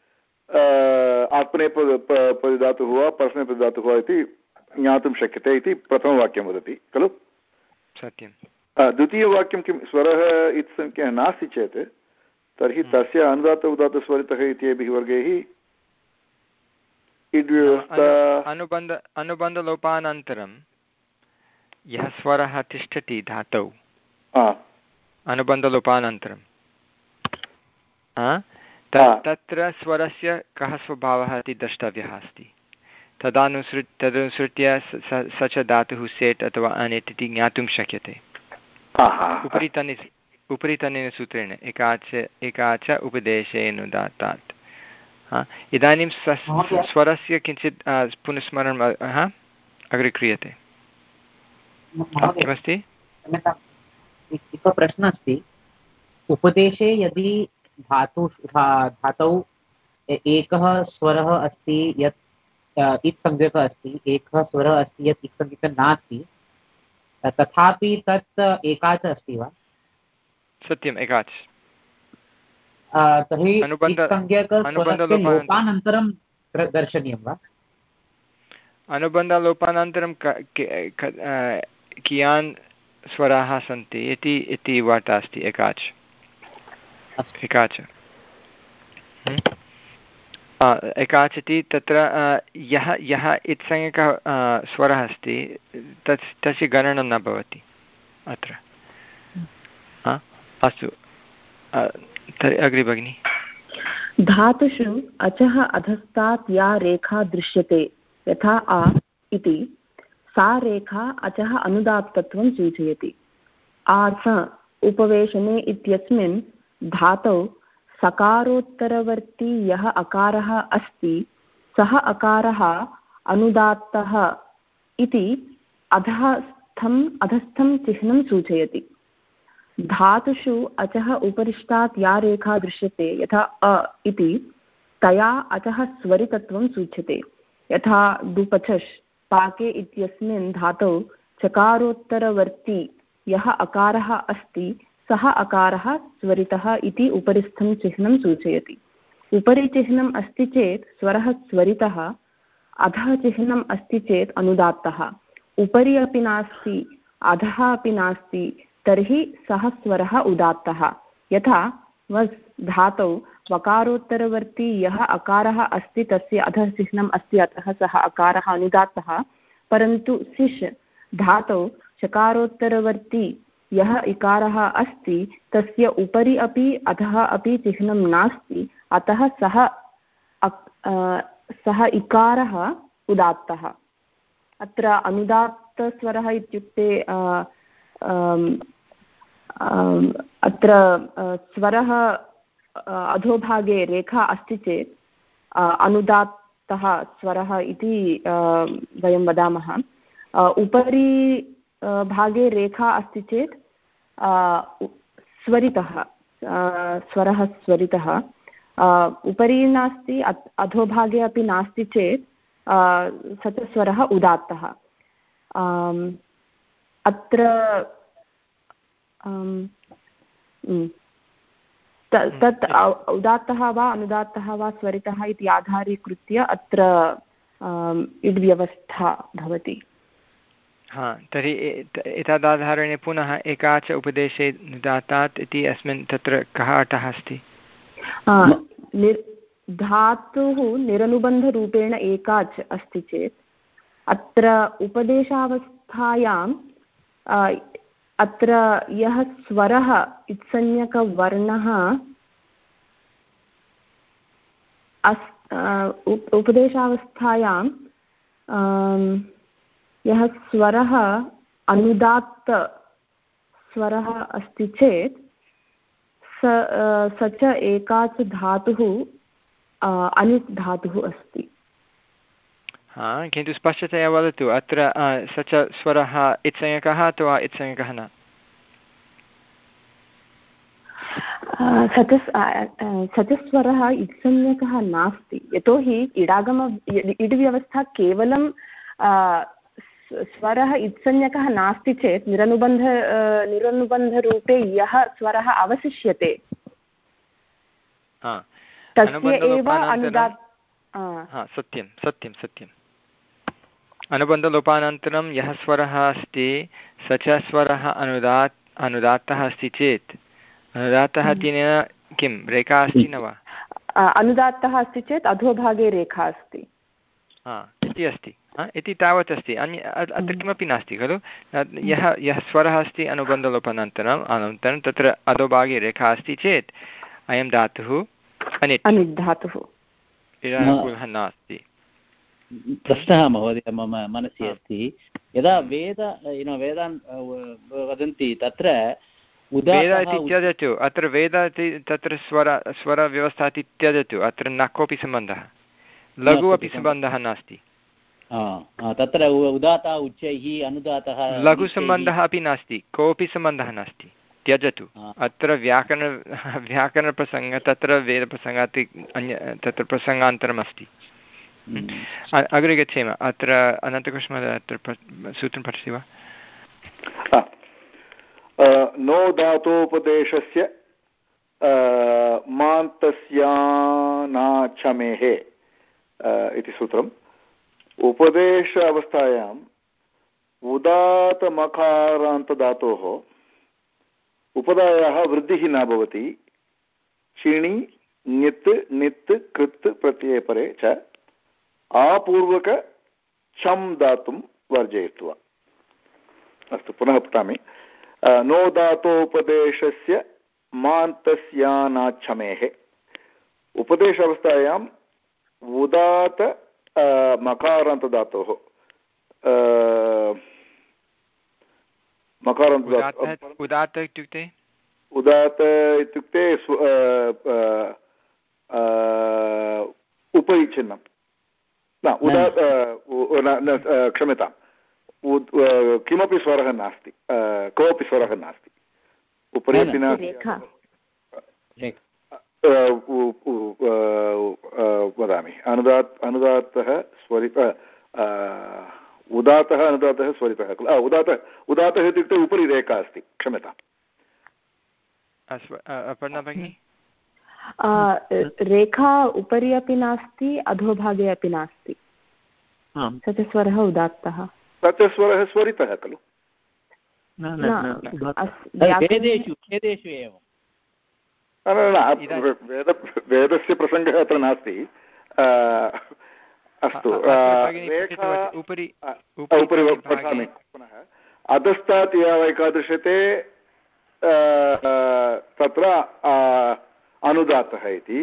आत्मनेपदधातुः वा परस्मैपदधातुः वा इति ज्ञातुं शक्यते इति प्रथमवाक्यं वदति खलु? सत्यं। द्वितीयवाक्यं किं, स्वरः इत्संज्ञः नास्ति चेत् तर्हि तस्य अनुदात उदात स्वरितः इत्येभिः वर्गैः अनुबन्ध अनुबन्धलोपानन्तरं यः स्वरः तिष्ठति धातौ अनुबन्धलोपानन्तरं तत्र स्वरस्य कः स्वभावः इति द्रष्टव्यः अस्ति। तदनुसृ तदनुसृत्य स च धातुः सेट् अथवा अनेट् इति ज्ञातुं शक्यते उपरितने उपरितनेन सूत्रेण एकाच एकाच उपदेशेनुदात्तात्। इदानीं स्वरस्य किञ्चित् पुनस्मरणम् अग्रे क्रियते। किमस्ति? एकः प्रश्नः अस्ति। उपदेशे यदि धातु धातौ एकः स्वरः अस्ति यत् इत्संज्ञकः अस्ति, एकः स्वरः अस्ति यत् इत्संज्ञकः नास्ति, तथापि तत् एकाच अस्ति वा? सत्यम्, एकाच। तर्हि इत्संज्ञकस्वरस्य लोपानन्तरं दर्शनीयं वा? अनुबन्धलोपानन्तरं कियान् स्वराः सन्ति इति इति वार्ता अस्ति। एकाच एकाच एकाच इति तत्र यः यः इत्संज्ञकः स्वरः अस्ति तत् तस्य गणनं न भवति अत्र। अस्तु, तर्हि अग्रे भगिनि। धातुषु अचः अधस्तात् या रेखा दृश्यते यथा आ इति, सा रेखा अचः अनुदात्तत्वं सूचयति। आस उपवेशने इत्यस्मिन् धातौ सकारोत्तरवर्ती यः अकारः अस्ति सः अकारः अनुदात्तः इति अधस्थम् अधस्थं चिह्नं सूचयति। धातुषु अचः उपरिष्टात् या रेखा दृश्यते यथा अ इति, तया अचः स्वरितत्वं सूच्यते। यथा डुपचष् पाके इत्यस्मिन् धातौ चकारोत्तरवर्ती यः अकारः अस्ति सः अकारः स्वरितः इति उपरिस्थं चिह्नं सूचयति। उपरि चिह्नम् अस्ति चेत् स्वरः स्वरितः, अधः चिह्नम् अस्ति चेत् अनुदात्तः। उपरि अपि नास्ति अधः अपि नास्ति तर्हि सः स्वरः उदात्तः। यथा वस् धातौ वकारोत्तरवर्ती यः अकारः अस्ति तस्य अधः चिह्नम् अस्ति, अतः सः अकारः अनुदात्तः। परन्तु सिष् धातौ चकारोत्तरवर्ती यः इकारः अस्ति तस्य उपरि अपि अधः अपि चिह्नं नास्ति, अतः सः सः इकारः उदात्तः। अत्र अनुदात्तस्वरः इत्युक्ते अत्र स्वरः अधोभागे रेखा अस्ति चेत् अनुदात्तः स्वरः इति वयं वदामः। उपरि भागे रेखा अस्ति चेत् स्वरितः स्वरः स्वरितः। उपरि नास्ति अधोभागे अपि नास्ति चेत् स च स्वरः उदात्तः। अत्र तत् उदात्तः वा अनुदात्तः वा स्वरितः इति आधारीकृत्य अत्र इड्व्यवस्था भवति। हा, तर्हि एतदाधारेण पुनः एकाच उपदेशे नुदातात् इति अस्मिन् तत्र कः अर्थः अस्ति? धातुः निरनुबन्धरूपेण एकाच् अस्ति चेत् अत्र उपदेशावस्थायां अत्र यः स्वरः इत्संज्ञकवर्णः अस् उपदेशावस्थायां यः स्वरः अनुदात्त स्वरः अस्ति चेत् स स च एकाच् धातुः अनिट् धातुः अस्ति। हा किन्तु स्पष्टतया वदतु अत्र स च स्वरः इत्संज्ञकः अथवा इत्संज्ञकः न? सचस्वरः इत्संज्ञकः नास्ति यतोहि इडागम इड् व्यवस्था केवलं स्वरः इत्संज्ञकः नास्ति चेत् निरनुबन्ध निरनुबन्धरूपे यः स्वरः अवशिष्यते तस्य एव अनुदात् सत्यं सत्यं सत्यम् अनुबन्धलोपानन्तरं यः स्वरः अस्ति स च स्वरः अनुदात् अनुदात्तः अस्ति चेत् अनुदात्तः तेन किं रेखा अस्ति न वा? अनुदात्तः अस्ति चेत् अधोभागे रेखा अस्ति इति अस्ति इति तावत् अस्ति। अन्य अत्र किमपि नास्ति खलु। यः यः स्वरः अस्ति अनुबन्धलोपानन्तरम् अनन्तरं तत्र अधोभागे रेखा अस्ति चेत् अयं धातुः अनिट् अनिट् धातुः अनुकूलः नास्ति। प्रश्नः महोदय मम मनसि अस्ति यदा वेद वेदान् वदन्ति तत्र वेद इति त्यजतु अत्र वेद इति तत्र स्वर स्वरव्यवस्था इति त्यजतु अत्र न कोऽपि सम्बन्धः लघु अपि सम्बन्धः नास्ति तत्र उदात्तः उच्चैः अनुदातः लघुसम्बन्धः अपि नास्ति कोऽपि सम्बन्धः नास्ति त्यजतु। अत्र व्याकरण व्याकरणप्रसङ्गः तत्र वेदप्रसङ्गात् अन्य तत्र प्रसङ्गान्तरमस्ति। अग्रे गच्छेम। अत्र अनन्तकृष्णमहोदय अत्र सूत्रं पठति वा? नो धातोपदेशस्य मान्तस्यानाचमेः इति सूत्रम्। उपदेश अवस्थायाम् उदात्तमकारान्तधातोः उपधायाः वृद्धिः न भवति। क्षिणि ङित् नित् कृत् प्रत्यये परे च आपूर्वक छं दातुं वर्जयित्वा। अस्तु पुनः पठामि। नो धातोपदेशस्य मान्तस्यानाच्छमेः उपदेश अवस्थायाम् उदात मकारान्तधातोः मकारान्तधातुः उदात्त इत्युक्ते उदात्त इत्युक्ते उपरि चिह्नं न उदात् क्षम्यताम् किमपि स्वरः नास्ति कोऽपि स्वरः नास्ति उपरि अपि नास्ति वदामि अनुदात् अनुदात्तः स्वरित उदात्तः अनुदातः स्वरितः खलु उदात्तः उदात्तः इत्युक्ते उपरि रेखा अस्ति क्षम्यताम्। अपर्णा भगिनी रेखा उपरि अपि नास्ति अधोभागे अपि नास्ति सचस्वरः उदात्तः सचस्वरः स्वरितः खलु वेदेषु वेदेषु एवं वेद वेदस्य प्रसङ्गः अत्र नास्ति। अस्तु उपरि पठामि पुनः। अधस्तात् यावैका दृश्यते तत्र अनुदातः इति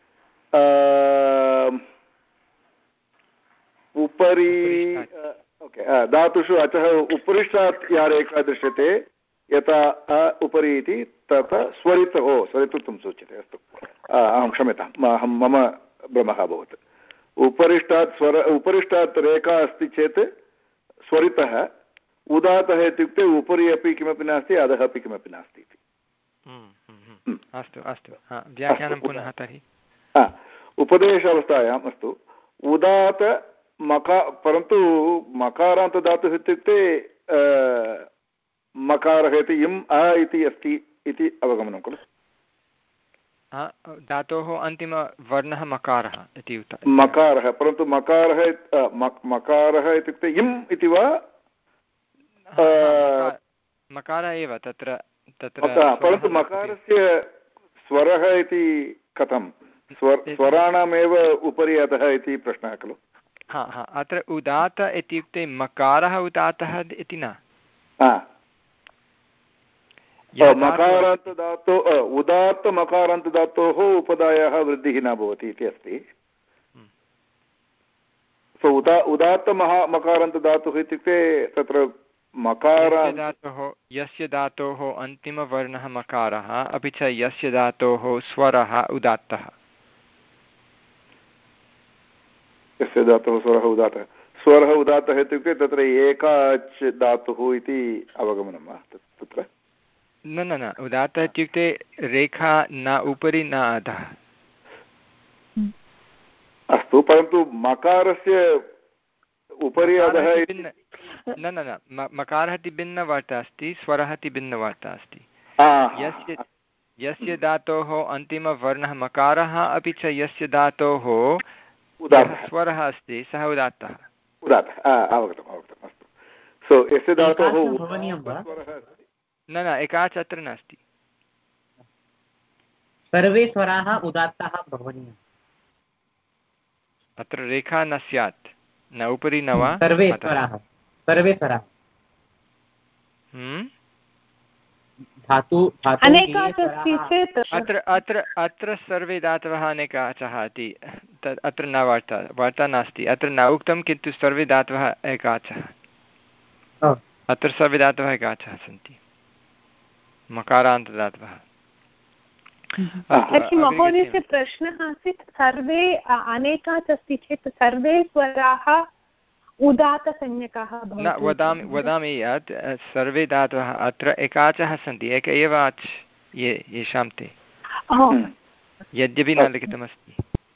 उपरि ओके धातुषु अचः उपरिष्टात् या रेखा दृश्यते यथा उपरि इति तथा स्वरित ओ स्वरितत्वं सूच्यते। अस्तु अहं क्षम्यतां अहं मम भ्रमः अभवत्। उपरिष्टात् स्वर उपरिष्टात् रेखा अस्ति चेत् स्वरितः उदातः इत्युक्ते उपरि अपि किमपि नास्ति अधः अपि किमपि नास्ति इति। अस्तु अस्तु व्याख्यानं पुनः तर्हि। उपदेश अवस्थायाम् अस्तु उदात मका परन्तु मकारान्तधातुः इत्युक्ते मकारः इति इम् अ इति अस्ति इति अवगमनं खलु। धातोः अन्तिमवर्णः मकारः इति मकारः परन्तु मकारः मकारः इत्युक्ते इम् इति वा मकारः एव तत्र तत्र परन्तु मकारस्य स्वरः इति कथं स्वराणामेव उपरि अधः इति प्रश्नः खलु? हा हा अत्र उदात इत्युक्ते मकारः उदातः इति न, मकारान्तदातो उदात्तमकारान्तदातोः उपदायाः वृद्धिः न भवति इति अस्ति। सो उदा उदात्तमहा मकारान्तदातुः इत्युक्ते तत्र मकारान्तदातोः यस्य धातोः अन्तिमवर्णः मकारः अपि च यस्य धातोः स्वरः उदात्तः, यस्य धातुः स्वरः उदात्तः स्वरः उदात्तः इत्युक्ते तत्र एकाच् धातुः इति अवगमनं वा तत्र? न न न उदात्तः इत्युक्ते रेखा न उपरि न अधः। अस्तु, परन्तु मकारस्य उपरि अधः न न न मकारः इति भिन्नवार्ता अस्ति, स्वरः इति भिन्नवार्ता अस्ति। यस्य यस्य धातोः अन्तिमवर्णः मकारः अपि च यस्य धातोः स्वरः अस्ति सः उदात्तः। उदात्तः अवगतम् अवगतम् अस्तु। सो यस्य धातोः न न एकाच् अत्र नास्ति, सर्वे स्वराः उदात्ताः भवनीयम्। अत्र रेखा न स्यात्, न उपरि न वा सर्वे स्वराः सर्वे स्वराः धातु अत्र अत्र अत्र सर्वे धातवः अनेकाचः इति अत्र न वार्ता वार्ता नास्ति, अत्र न उक्तं, किन्तु सर्वे धातवः एकाचः, अत्र सर्वे धातवः एकाचः सन्ति, मकारान्तदातवः। तर्हि महोदयस्य प्रश्नः आसीत् सर्वे अनेकाच् अस्ति चेत् सर्वे स्वराः उदात्तसंज्ञकाः न वदामि वदामि यत् सर्वे धातवः अत्र एकाचः सन्ति, एक एव आच् ये येषां ते, यद्यपि न लिखितमस्ति।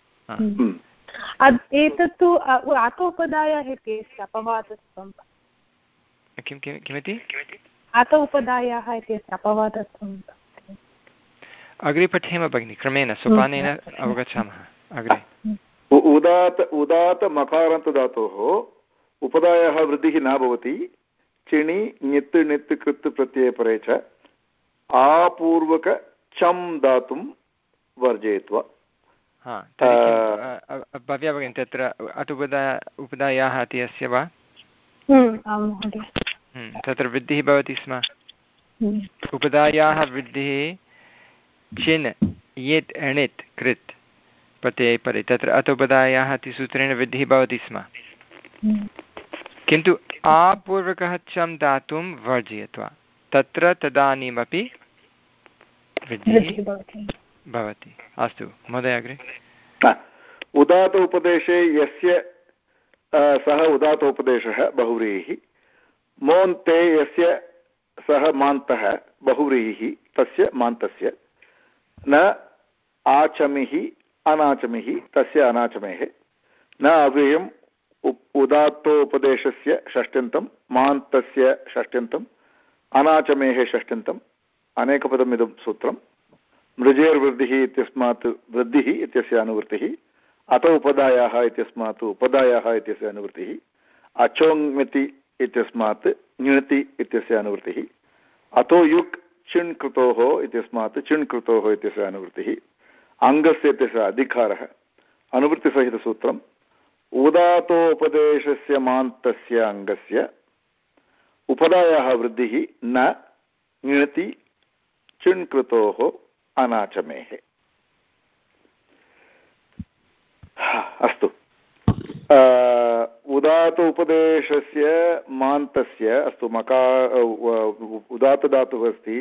एतत्तु आतोपदायः इति अपवादत्वं किं किं किमिति आतो उपदायाः इति अपवादत्वम्। अग्रे पठेम भगिनि, क्रमेण सोपानेन अवगच्छामः अग्रे। उदात उदात मकारान्तदातोः उपदायाः वृद्धिः न भवति चिणि ञित् णित् कृत् प्रत्ययपरे च आपूर्वक चम् दातुं वर्जयित्वा। हा भव्या भगिनि तत्र अटुपदा उपदायाः इति अस्य वा? तत्र वृद्धिः भवति स्म, उपदायाः वृद्धिः चिन् यत् अणित् कृत् प्रत्यये परे, तत्र अतोपदायाः इति सूत्रेण वृद्धिः भवति स्म, किन्तु आपूर्वकः चम् दातुं वर्जयित्वा तत्र तदानीमपि वृद्धिः भवति। अस्तु महोदय अग्रे। उदात उपदेशे यस्य सः उदातोपदेशः बहुव्रीहिः, मोन्ते यस्य सः मान्तः बहुव्रीहिः तस्य मान्तस्य, न आचमिः अनाचमिः तस्य अनाचमेः, न अव्ययम् उदात्तोपदेशस्य षष्ट्यन्तं मान्तस्य षष्ट्यन्तम् अनाचमेः षष्ट्यन्तम् अनेकपदमिदं सूत्रं। मृजेर्वृद्धिः इत्यस्मात् वृद्धिः इत्यस्य अनुवृत्तिः, अत उपदायाः इत्यस्मात् उपदायाः इत्यस्य अनुवृत्तिः, अचोङ्मिति इत्यस्मात् ञिति इत्यस्य अनुवृत्तिः, अतो युक् चिण् कृतोः इत्यस्मात् चिण् कृतोः इत्यस्य अनुवृत्तिः, अङ्गस्य इत्यस्य अधिकारः, अनुवृत्तिसहितसूत्रम्। उदातोपदेशस्य मान्तस्य अङ्गस्य उपदायाः वृद्धिः न ञिति चिण् कृतोः अनाचमेः। अस्तु, उदात उपदेशस्य मान्तस्य अस्तु मका उदात्तधातुः अस्ति,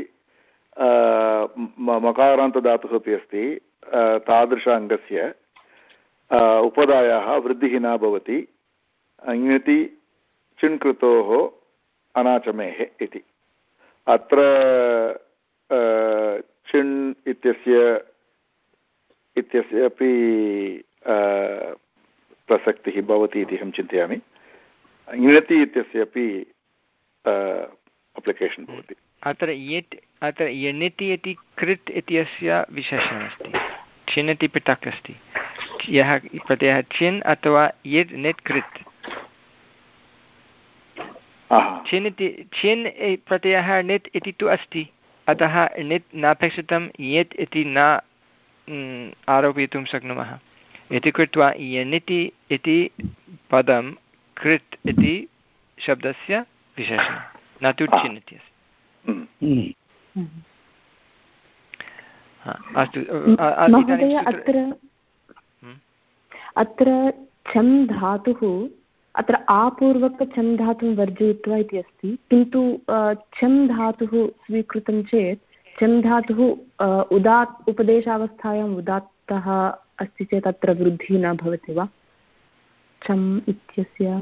मकारान्तधातुः अपि अस्ति, तादृश अङ्गस्य उपदायाः वृद्धिः न भवति ङति चिण् कृतोः अनाचमेः इति। अत्र चिण् इत्यस्य इत्यस्य अपि प्रसक्तिः भवति इति अहं चिन्तयामि, ङति इत्यस्य अपि अप्लिकेशन् भवति। अत्र यत् अत्र यणिति इति कृत् इत्यस्य विशेषणमस्ति, चिन् इति पृथक् अस्ति, यः प्रत्ययः चिन् अथवा यत् नित् कृत्। चिन् इति चिन् प्रत्ययः नित् इति तु अस्ति, अतः नित् नापेक्षितं यत् इति न आरोपयितुं शक्नुमः। इति कृत्वा यनिति इति पदं कृत् इति शब्दस्य विशेषणं, न तु चिन् इत्यस्य। अस्तु महोदय, अत्र अत्र छं धातुः अत्र आपूर्वक छं धातुं वर्जयित्वा इति अस्ति, किन्तु छं धातुः स्वीकृतं चेत् छं धातुः उदात् उपदेशावस्थायाम् उदात्तः अस्ति चेत् अत्र वृद्धिः न भवति वा छम् इत्यस्य?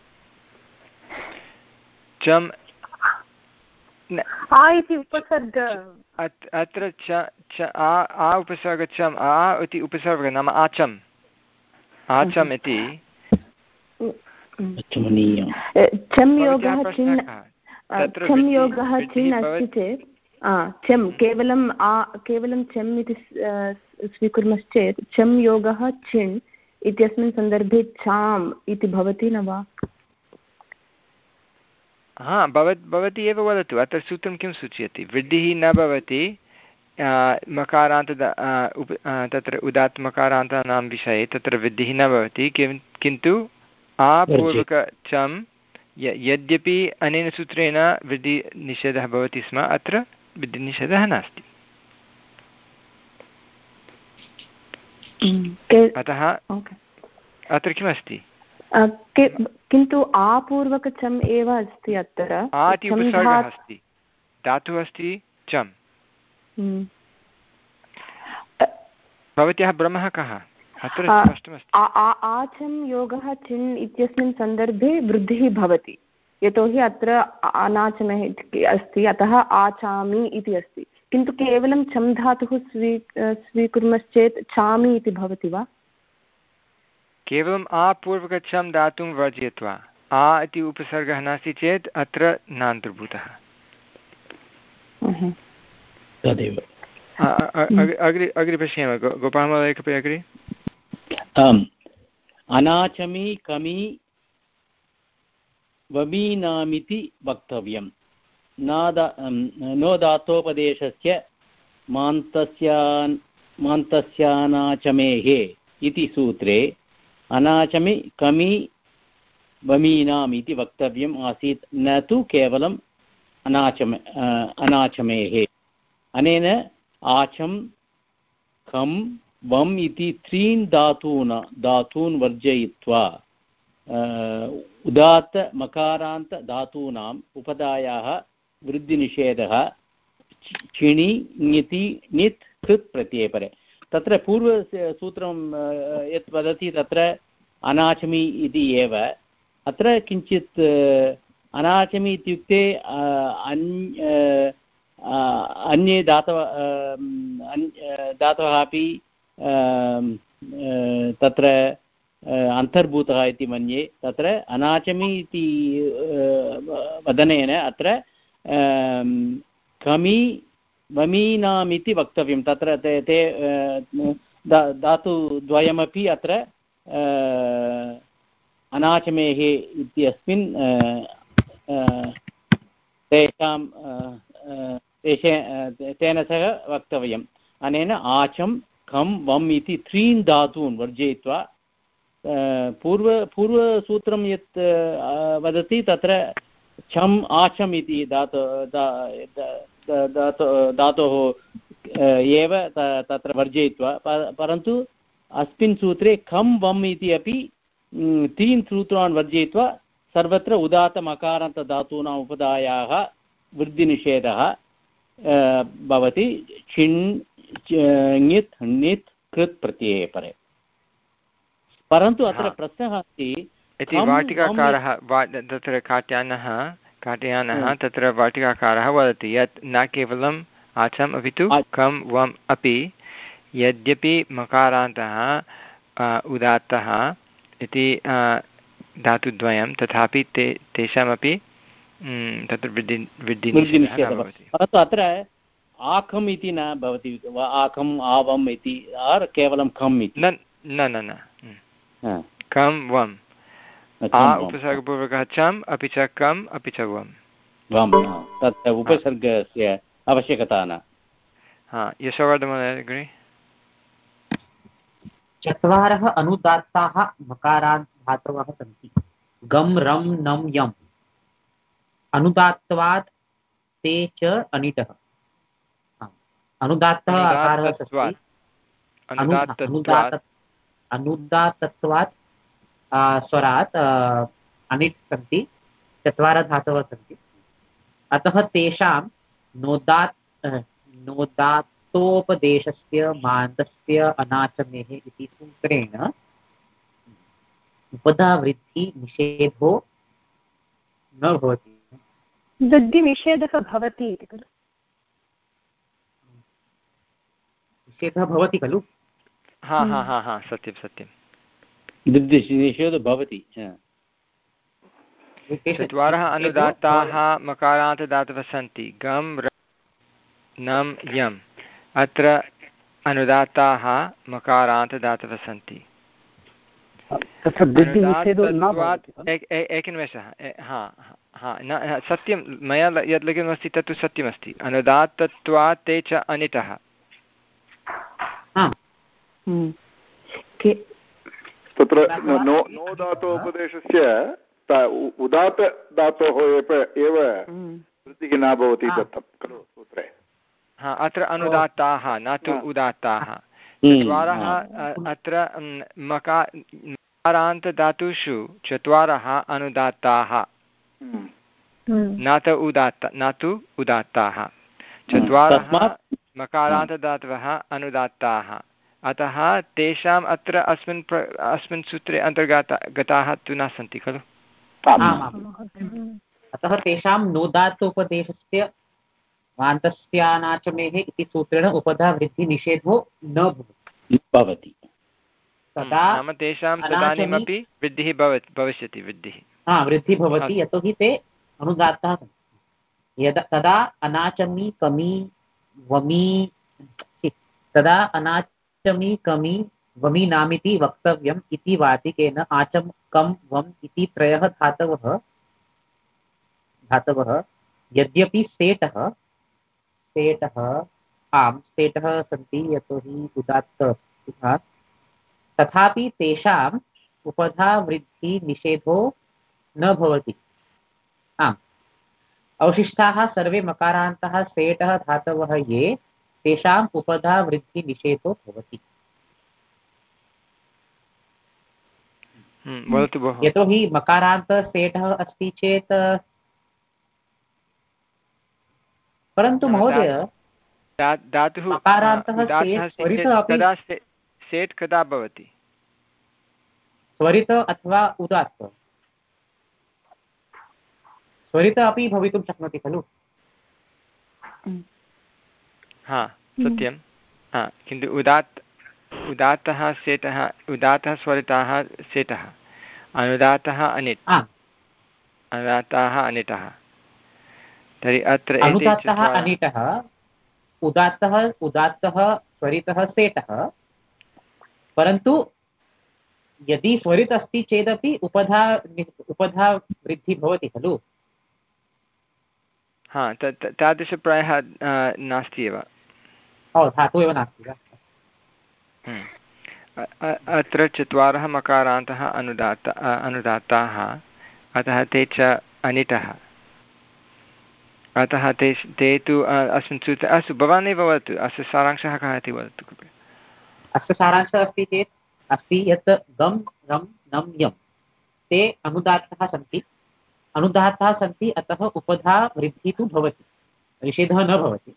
छम् आ इति उपसर्ग, अत्र च आ उपसर्ग छम्, आ इति उपसर्ग नाम आचम्, आचम् इति छम् योगः चिन् छम् योगः चिन् अस्ति चेत् छम् केवलं आ केवलं छम् इति स्वीकुर्मश्चेत् छम् योगः चिन् इत्यस्मिन् सन्दर्भे छाम् इति भवति न वा? हा भवत् भवती एव वदतु, अत्र सूत्रं किं सूचयति? वृद्धिः न भवति मकारान्त तत्र उदात्त मकारान्तानां विषये तत्र वृद्धिः न भवति, किन्तु आपूर्वक चम् यद्यपि अनेन सूत्रेण वृद्धिनिषेधः भवति स्म, अत्र वृद्धिनिषेधः नास्ति। अतः अत्र किमस्ति? किन्तु आपूर्वकचम् एव अस्ति अत्र। आ इति उपसर्गः अस्ति, धातुः अस्ति चम्। भवत्याः भ्रमः कः? अत्र स्पष्टमस्ति आचम् योगः चिन् इत्यस्मिन् सन्दर्भे वृद्धिः भवति, यतोहि अत्र अनाचमः अस्ति, अतः आचामि इति अस्ति, किन्तु केवलं छम् धातुः स्वी स्वीकुर्मश्चेत् छामि इति भवति वा? केवलम् आपूर्वकच्छं दातुं वर्जयित्वा आ इति उपसर्गः नास्ति चेत् अत्र नान्तर्भूतः। तदेव अग्रे अग्रे पश्यामः। गोपालमहोदय कृपया अग्रे। आम्, अनाचमी कमी वमीनामिति वक्तव्यं। नो धातोपदेशस्य मान्तस्यान् मान्तस्यानाचमेः इति सूत्रे अनाचमि कमी वमीनाम् इति वक्तव्यम् आसीत्, न तु केवलम् अनाचम अनाचमेः। अनेन आचम् खं वम् इति त्रीन् धातून् धातून् वर्जयित्वा उदात्त मकारान्त धातूनाम् उपधायाः वृद्धिनिषेधः चिणि ङिति ङित् कृत् प्रत्ययपरे। तत्र पूर्वसूत्रं यत् वदति तत्र अनाचमि इति एव, अत्र किञ्चित् अनाचमि इत्युक्ते अन्ये धातवः धातवः अपि तत्र अन्तर्भूतः इति मन्ये। तत्र अनाचमि इति वदनेन अत्र कमी वमीनामिति वक्तव्यं। तत्र ते ते धातुद्वयमपि अत्र अनाचमेः इत्यस्मिन् तेषां तेन सह वक्तव्यम्। अनेन आचं खं वम् इति त्रीन् धातून् वर्जयित्वा पूर्व पूर्वसूत्रं यत् वदति तत्र छम् आचम् इति धातु धातोः एव तत्र वर्जयित्वा, परन्तु अस्मिन् सूत्रे खं वम् इति अपि तीन् सूत्रान् वर्जयित्वा सर्वत्र उदात्तमकारान्तधातूनाम् उपधायाः वृद्धिनिषेधः भवति छिन् ङित् णित् कृत् प्रत्यये परे। परन्तु अत्र प्रश्नः अस्ति, इति वाटिकाकारः तत्र काट्यानः काट्यानः तत्र वाटिकाकारः वदति यत् न केवलम् आचम् अपि तु खं वम् अपि, यद्यपि मकारान्तः उदात्तः इति धातुद्वयं, तथापि ते तेषामपि तत्र वृद्धि वृद्धिनिषेधः भवति। परन्तु अत्र आखम् इति न भवति, आखम् आवम् इति, केवलं खम् इति। न न न खं वम्, आ उपसर्गपूर्वकः चम् अपि च कम् अपि च वम् वम्, तत् उपसर्गस्य आवश्यकता न। हा, यशोवर्धन महोदय अग्रे। चत्वारः अनुदात्ताः मकारान्त धातवः सन्ति। गम रम नम यम। अनुदात्तवात् ते च अनिटः। अनुदात्तः आकारः अस्ति। अनुदात्तत्वात् अनुदात्तत्वात् स्वरात् अनिट् सन्ति। चत्वारः धातवः सन्ति। अतः तेषां नोदात् नोदात्तोपदेशस्य मान्तस्य अनाचमेः इति सूत्रेण उपधावृद्धि निषेधो न भवति। वृद्धिनिषेधः भवति इति खलु। निषेधः भवति खलु। हा हा हा हा सत्यं सत्यं। वृद्धिनिषेधः भवति। चत्वारः अनुदात्ताः मकारान्तदातवः सन्ति। गम् नम् यम्। अत्र अनुदात्ताः मकारान्तदातवः सन्ति। एकनिमेषः। हा हा न सत्यं मया यद् लिखितमस्ति तत्तु सत्यमस्ति। अनुदात्तत्वात् ते च अनिटः। तत्र नो नो धातोपदेशस्य उदात्त धातोः एव वृद्धिः न भवति दत्तं खलु सूत्रे। हा अत्र अनुदात्ताः न तु उदात्ताः। चत्वारः अत्र मकारान्तधातुषु चत्वारः अनुदात्ताः न तु उदात्त न तु उदात्ताः। चत्वारः मकारान्तधातवः अनुदात्ताः। अतः तेषाम् अत्र अस्मिन् प्र अस्मिन् सूत्रे अन्तर्गता गताः तु न सन्ति खलु। अतः तेषां नोदात्तोपदेशस्य मान्तस्यानाचमेः इति सूत्रेण उपधा वृद्धिनिषेधो न भवति। तदा नाम तेषां तदानीमपि वृद्धिः भवति भविष्यति वृद्धिः हा वृद्धिः भवति यतोहि ते अनुदात्ताः सन्ति। यदा तदा अनाचमी कमी वमी तदा अनाचमी कमी वमी नामिति वक्तव्यम् इति वातिकेन आचम कम वम इति त्रयः धातवः धातवः यद्यपि सेटः सेटः आम् सेटः सन्ति यतोहि उदात्त तथापि तेषाम् उपधा वृद्धि निषेधो न भवति। आम् अवशिष्टाः सर्वे मकारान्तः सेटः धातवः ये तेषाम् उपधा वृद्धि निषेधो भवति। यतोहि मकारान्त सेटः अस्ति चेत् परन्तु महोदय धातुः मकारान्तः कदा सेट् कदा भवति? स्वरित अथवा उदात्त स्वरित अपि भवितुं शक्नोति खलु। हा सत्यं किन्तु उदात्त उदात्तः सेटः उदात्तः स्वरितः सेटः अनुदात्तः अनिट् अनुदात्तः अनिटः। तर्हि अत्र अनुदात्तः अनिटः उदात्तः उदात्तः स्वरितः सेटः परन्तु यदि स्वरित अस्ति चेदपि उपधा उपधा वृद्धि भवति खलु। हा तादृशप्रायः नास्ति एव। ओ धातुः एव नास्ति वा? अत्र चत्वारः मकारान्तः अनुदात्त अनुदात्ताः अतः ते च अनिटः। अतः ते ते तु अस्मिन् सूत्रे अस्तु भवान् एव वदतु अस्य सारांशः कः इति वदतु कृपया। अस्य सारांशः अस्ति चेत् अस्ति यत् गम् रम् नम् यम् ते अनुदात्तः सन्ति अनुदात्तः सन्ति अतः उपधा वृद्धिः तु भवति निषेधः न भवति।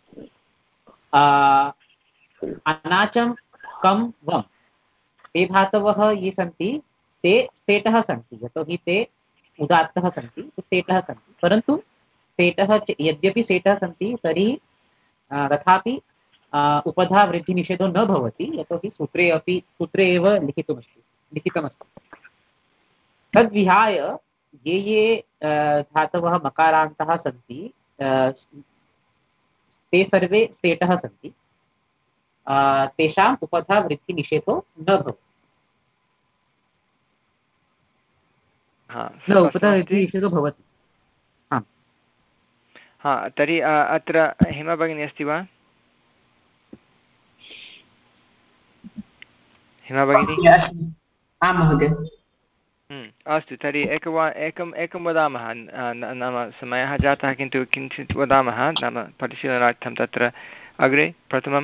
अनाचं कं वम् ते धातवः ये सन्ति ते सेटः सन्ति यतोहि ते उदात्तः सन्ति सेटः सन्ति परन्तु सेटः यद्यपि सेटः सन्ति तर्हि तथापि उपधा वृद्धिनिषेधो न भवति यतोहि सूत्रे अपि सूत्रे एव लिखितमस्ति लिखितमस्ति। तद्विहाय ये ये धातवः मकारान्तः सन्ति ते सर्वे सेटः सन्ति तेषाम् उपधा वृद्धिनिषेधो न भवति। न उपधा वृद्धिनिषेधो भवति। हा तर्हि अत्र हेमा भगिनी अस्ति वा? हिमा भगिनी? आं महोदय। अस्तु, तर्हि एकवा एकम् एकं वदामः, नाम समयः जातः किन्तु किञ्चित् वदामः, नाम परिशीलनार्थं। तत्र अग्रे प्रथमं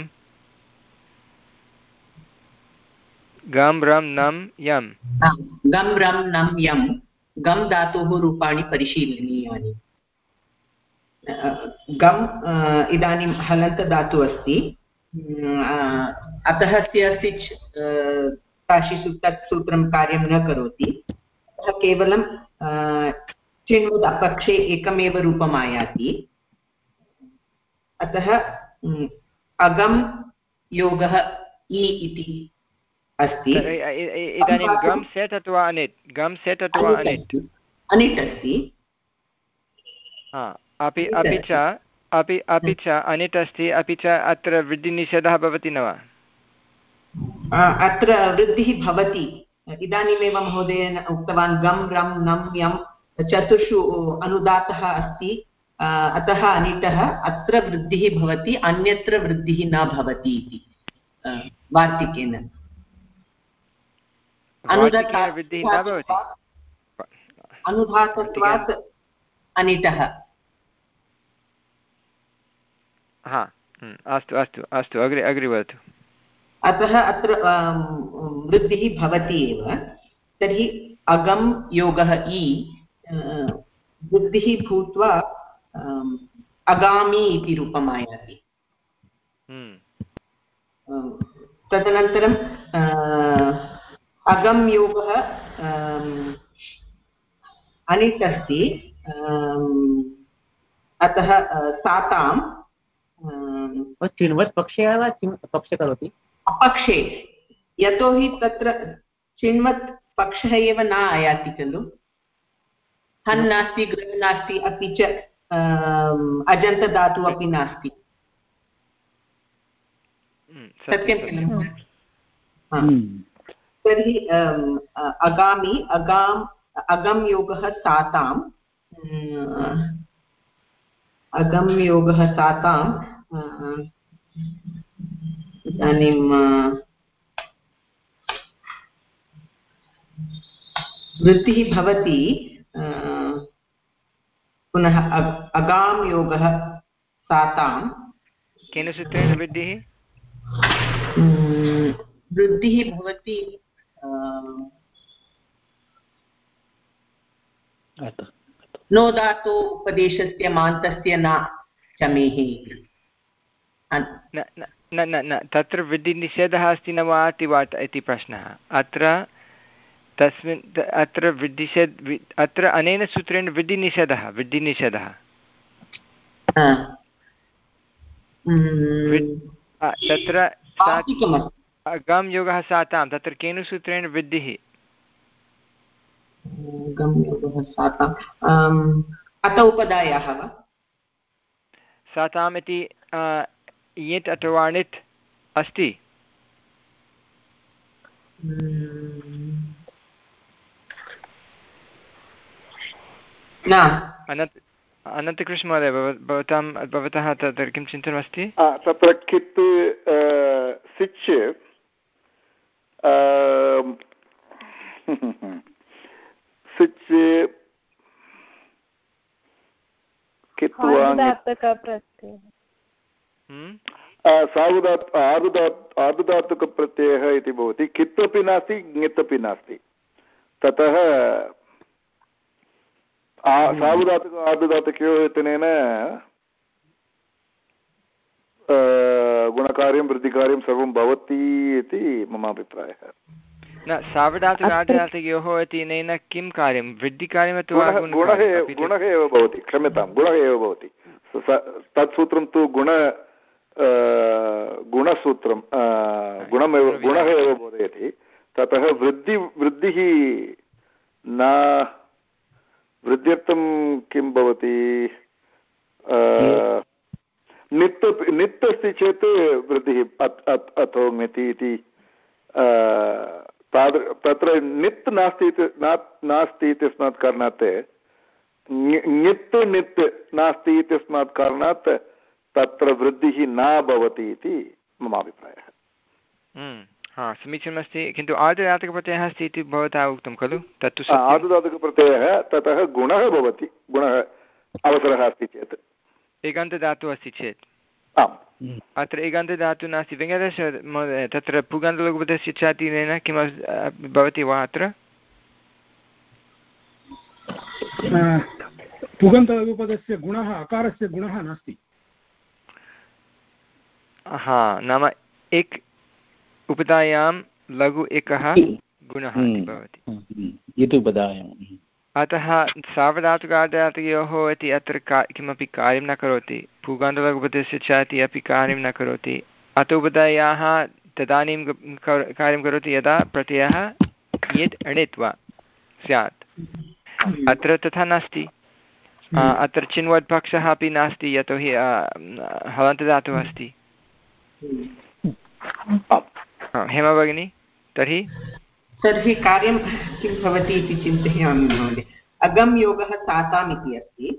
गम् रं नं यम्। गम् रं नं यम् गम् धातोः रूपाणि परिशीलनीयानि। गम् इदानीं हलन्तधातुः अस्ति, अतः स्य सिच् काशिषु तत् सूत्रं कार्यं न करोति। केवलं चिण्वद् अपक्षे एकमेव रूपम् आयाति। अतः अगम् योगः इ इति अस्ति। इदानीं गम् सेट् अथवा अनिट्? गम् सेट् अथवा अनिट्? अनिट् अस्ति। अपि अपि च अपि अपि च अनिट् अस्ति, अपि च अत्र वृद्धिनिषेधः भवति न वा? अत्र वृद्धिः भवति। इदानीमेव महोदयेन उक्तवान् गम् रं नं यम् चतुर्षु अनुदातः अस्ति, अतः अनिटः अत्र वृद्धिः भवति, अन्यत्र वृद्धिः न भवति इति वार्तिकेन। अनुदातत्वात् अनिटः। हा, अस्तु अस्तु अस्तु, अग्रे अग्रे वदतु। अतः अत्र वृद्धिः भवति एव। तर्हि अगम् योगः इ वृद्धिः भूत्वा अगामि इति रूपम् आयाति। तदनन्तरं अगम् योगः अनिट् अस्ति, अतः सातां चिण्वत् पक्षे वा पक्षे करोति? अपक्षे, यतोहि तत्र चिण्वत् पक्षः एव न आयाति खलु। हन् नास्ति, गृह् नास्ति, अपि च अजन्तधातुः अपि नास्ति। सत्यं खलु? तर्हि अगामि अगाम् अगम् योगः साताम् अगम् योगः साताम् इदानीं वृद्धिः भवति। पुनः अगाम् योगः सातां केन सूत्रेण वृद्धिः? वृद्धिः भवति नो धातो उपदेशस्य मान्तस्य न चमेः इति। न न न तत्र वृद्धिनिषेधः अस्ति न वा इति वा इति प्रश्नः। अत्र तस्मिन् अत्र वृद्धिषेध अत्र अनेन सूत्रेण वृद्धिनिषेधः वृद्धिनिषेधः तत्र गम् योगः सातां, तत्र केन सूत्रेण वृद्धिः? अत उपदायाः वा? साताम् इति यत् अथवा णित् अस्ति? न। अनन्त अनन्तकृष्णमहोदय, भवतां भवतः तत्र किं चिन्तनमस्ति? तत्र कित् सिच् सिच् आर्धधातुकप्रत्ययः इति भवति। कित् अपि नास्ति, ङित् अपि नास्ति। ततः सार्वधातुक आर्धधातुकयोः इत्यनेन गुणकार्यं वृद्धिकार्यं सर्वं भवति इति मम अभिप्रायः। न, सार्वधातुक आर्धधातुकयोः इत्यनेन किं कार्यं? वृद्धिकार्यम् अथवा गुणः गुणः एव भवति। क्षम्यतां, गुणः एव भवति। तत् सूत्रं तु गुण गुणसूत्रं गुणमेव गुणः एव बोधयति। ततः वृद्धि वृद्धिः न वृद्ध्यर्थं किं भवति? नित् नित् अस्ति चेत् वृद्धिः अथो ङति इति तादृ तत्र नित् नास्ति नास्ति इत्यस्मात् कारणात् ङित् नित् नास्ति इत्यस्मात् कारणात् तत्र वृद्धिः न भवति इति मम अभिप्रायः। हा समीचीनमस्ति किन्तु आर्धधातुकप्रत्ययः अस्ति इति भवता उक्तं खलु तत्तु आर्धधातुकप्रत्ययः ततः गुणः भवति गुणः अवसरः अस्ति चेत् एकान्तधातुः अस्ति चेत् आम् अत्र एकान्तधातुः नास्ति वेङ्कटेश महोदय तत्र पुगन्तलघुपदस्य चातिरेण किं भवति वा अत्र पुगन्तलघुपदस्य गुणः अकारस्य गुणः नास्ति हा नाम एक् उपधायां लघु एकः गुणः भवति अतः सार्वधातुकार्धधातुकयोः इति अत्र का किमपि कार्यं न करोति पुगन्तलघुपदस्य च इति अपि कार्यं न करोति अत उपधायाः तदानीं कार्यं करोति यदा प्रत्ययः यत् अणित् वा स्यात् अत्र तथा नास्ति अत्र चिन्वद्पक्षः अपि नास्ति यतोहि हलन्तधातुः अस्ति हेमा भगिनी तर्हि तर्हि कार्यं किं भवति इति चिन्तयामि महोदय अगम योगः साताम् इति अस्ति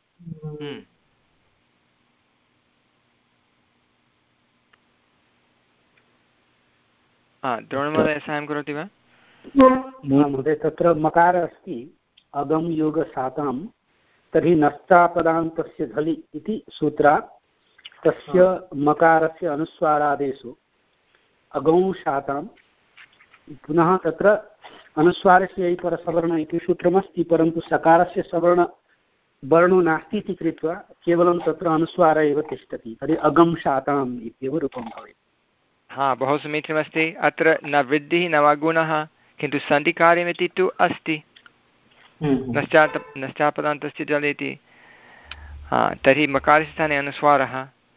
द्रोणमहोदय साहाय्यं करोति वा महोदय तत्र मकार अस्ति अगम योग सातां तर्हि नष्टापदान्तस्य झलि इति सूत्रात् तस्य मकारस्य अनुस्वारादेशो अगौशातां पुनः तत्र अनुस्वारस्य परसवर्ण इति सूत्रमस्ति परन्तु सकारस्य सवर्ण वर्णो नास्ति इति कृत्वा केवलं तत्र अनुस्वारः एव तिष्ठति तर्हि अगमशाताम् इत्येव रूपं भवेत् हा बहु समीचीनमस्ति अत्र न वृद्धिः न वा गुणः किन्तु सन्धिकार्यमिति तु अस्ति नश्चात् नश्चापदान्तस्य जले इति हा तर्हि मकारस्य स्थाने अनुस्वारः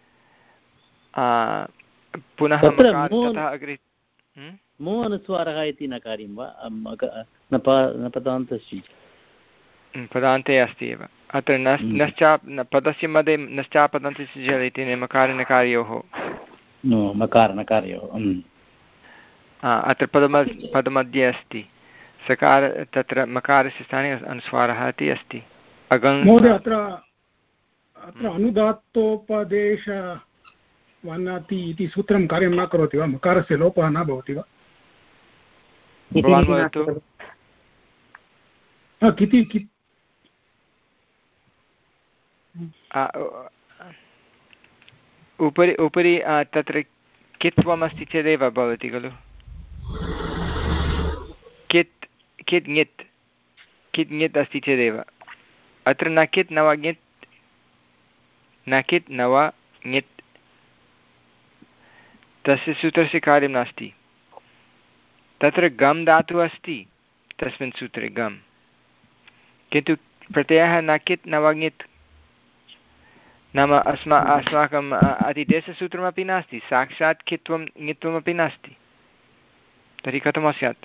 पुनः ततः अग्रे मो अनुस्वारः इति न कार्यं वा न पदान्तस्य पदान्ते अस्ति एव अत्र नश्चा पदस्य मध्ये नश्चापदान्तस्य जल इति मकारणकारयोः मकारणकारयोः अत्र पदम पदमध्ये अस्ति सकार तत्र मकारस्य स्थाने अनुस्वारः इति अस्ति महोदय अत्र अत्र अनुदात्तोपदेश वनाति इति सूत्रं कार्यं न करोति वा मकारस्य लोपः न भवति वा भवान् वदतु किति कि उपरि उपरि तत्र कित्वमस्ति चेदेव भवति खलु कित् कित् ङित् कित् ङित् अस्ति चेदेव अत्र न कित् न वा ङित् न कित् न वा ङित् तस्य सूत्रस्य कार्यं नास्ति तत्र गम् धातुः अस्ति तस्मिन् सूत्रे गम् किन्तु प्रत्ययः न कित् न वा ङित् नाम अस्मा अस्माकम् अतिदेशसूत्रमपि नास्ति साक्षात् कित्वं ङित्वमपि नास्ति तर्हि कथं स्यात्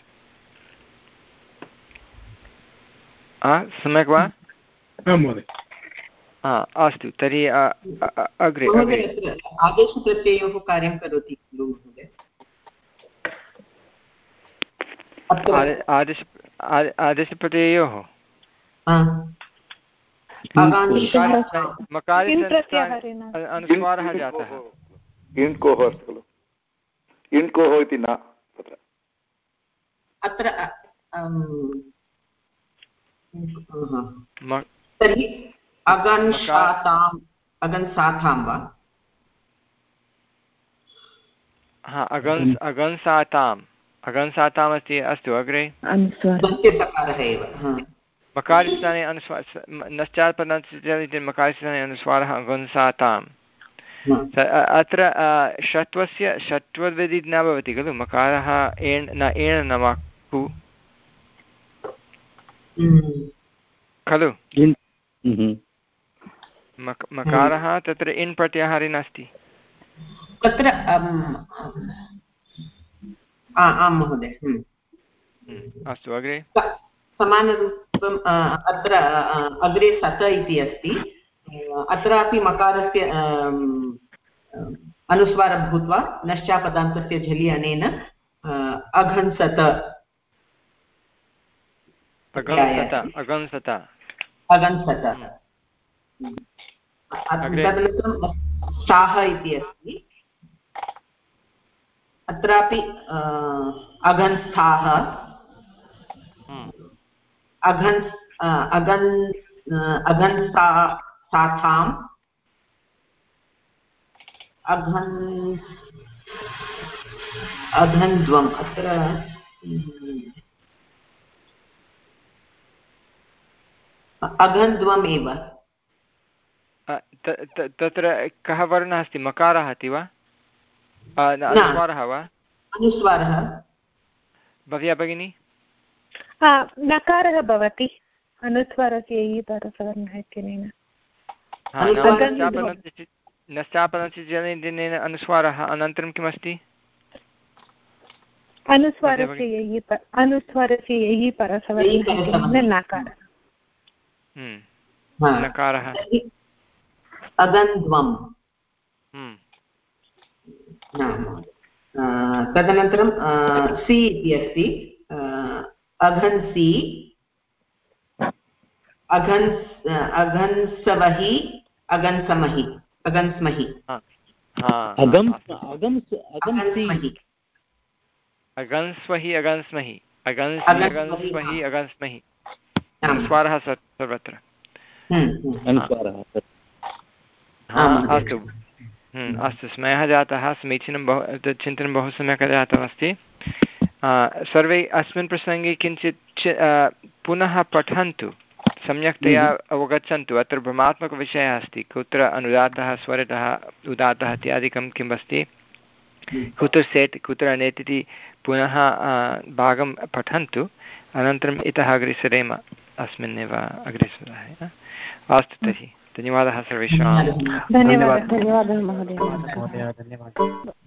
सम्यक् वा अस्तु तर्हि अग्रे आदेशप्रत्ययोः कार्यं करोति खलु महोदय आदेश आदेशप्रत्ययोः अनुस्वारः जातः इण्कोः अस्ति खलु इण्कोः इति न तत्र अत्र तर्हि अगन्साताम् अगन्सातां वा हा अगन् अगन्साताम् अगन्साताम् अस्ति अस्तु अग्रे सकारः एव मकारस्थाने अनुस्वार नश्चात् पदान्तस्य मकारस्थाने अनुस्वारः अगन्साताम् अत्र षत्वस्य षत्वद्वदि न भवति खलु मकारः एण् न एण् न वा कु खलु मकारः तत्र इन् प्रत्याहारे नास्ति तत्र आं महोदय अस्तु अग्रे समानरूपम् अत्र अग्रे सत इति अस्ति अत्रापि मकारस्य अनुस्वारः भूत्वा नश्चापदान्तस्य झलि अनेन अघंसत अगंसत अगंसत तदनन्तरं साः इति अस्ति अत्रापि अगन्स्थाः अगन् अगन् अगन्सा साथाम् अघन् अघन्ध्वम् अत्र अघन्ध्वम् एव तत्र कः वर्णः अस्ति मकारः अस्ति वा अनुस्वारः वा अनुस्वारः भव्या भगिनी नकारः भवति अनुस्वारस्य परसवर्णः इत्यनेन नश्चापनस्य जनेन अनुस्वारः अनन्तरं किमस्ति अनुस्वारस्य ययि अनुस्वारस्य ययि परसवर्णः नकारः नकारः अगन्ध्वम् तदनन्तरं सि इति अस्ति अघन्सि अघन्स् अघन्सवहि अघन्समहि अघन्स्महि अगन्स्वहि अगन्स्महि अगन्स्वहि अगन्स्महि अनुस्वारः सर्वत्र अस्तु अस्तु स्मयः जातः समीचीनं बहु चिन्तनं बहु सम्यक् जातमस्ति सर्वे अस्मिन् प्रसङ्गे किञ्चित् पुनः पठन्तु सम्यक्तया अवगच्छन्तु अत्र भ्रमात्मकविषयः अस्ति कुत्र अनुदातः स्वरितः उदात्तः इत्यादिकं किम् अस्ति कुत्र सेट् कुत्र अनेत् इति पुनः भागं पठन्तु अनन्तरम् इतः अग्रे सरेम अस्मिन्नेव अग्रे सरामः अस्तु तर्हि धन्यवादः सर्वेषां धन्यवादः धन्यवादः महोदय।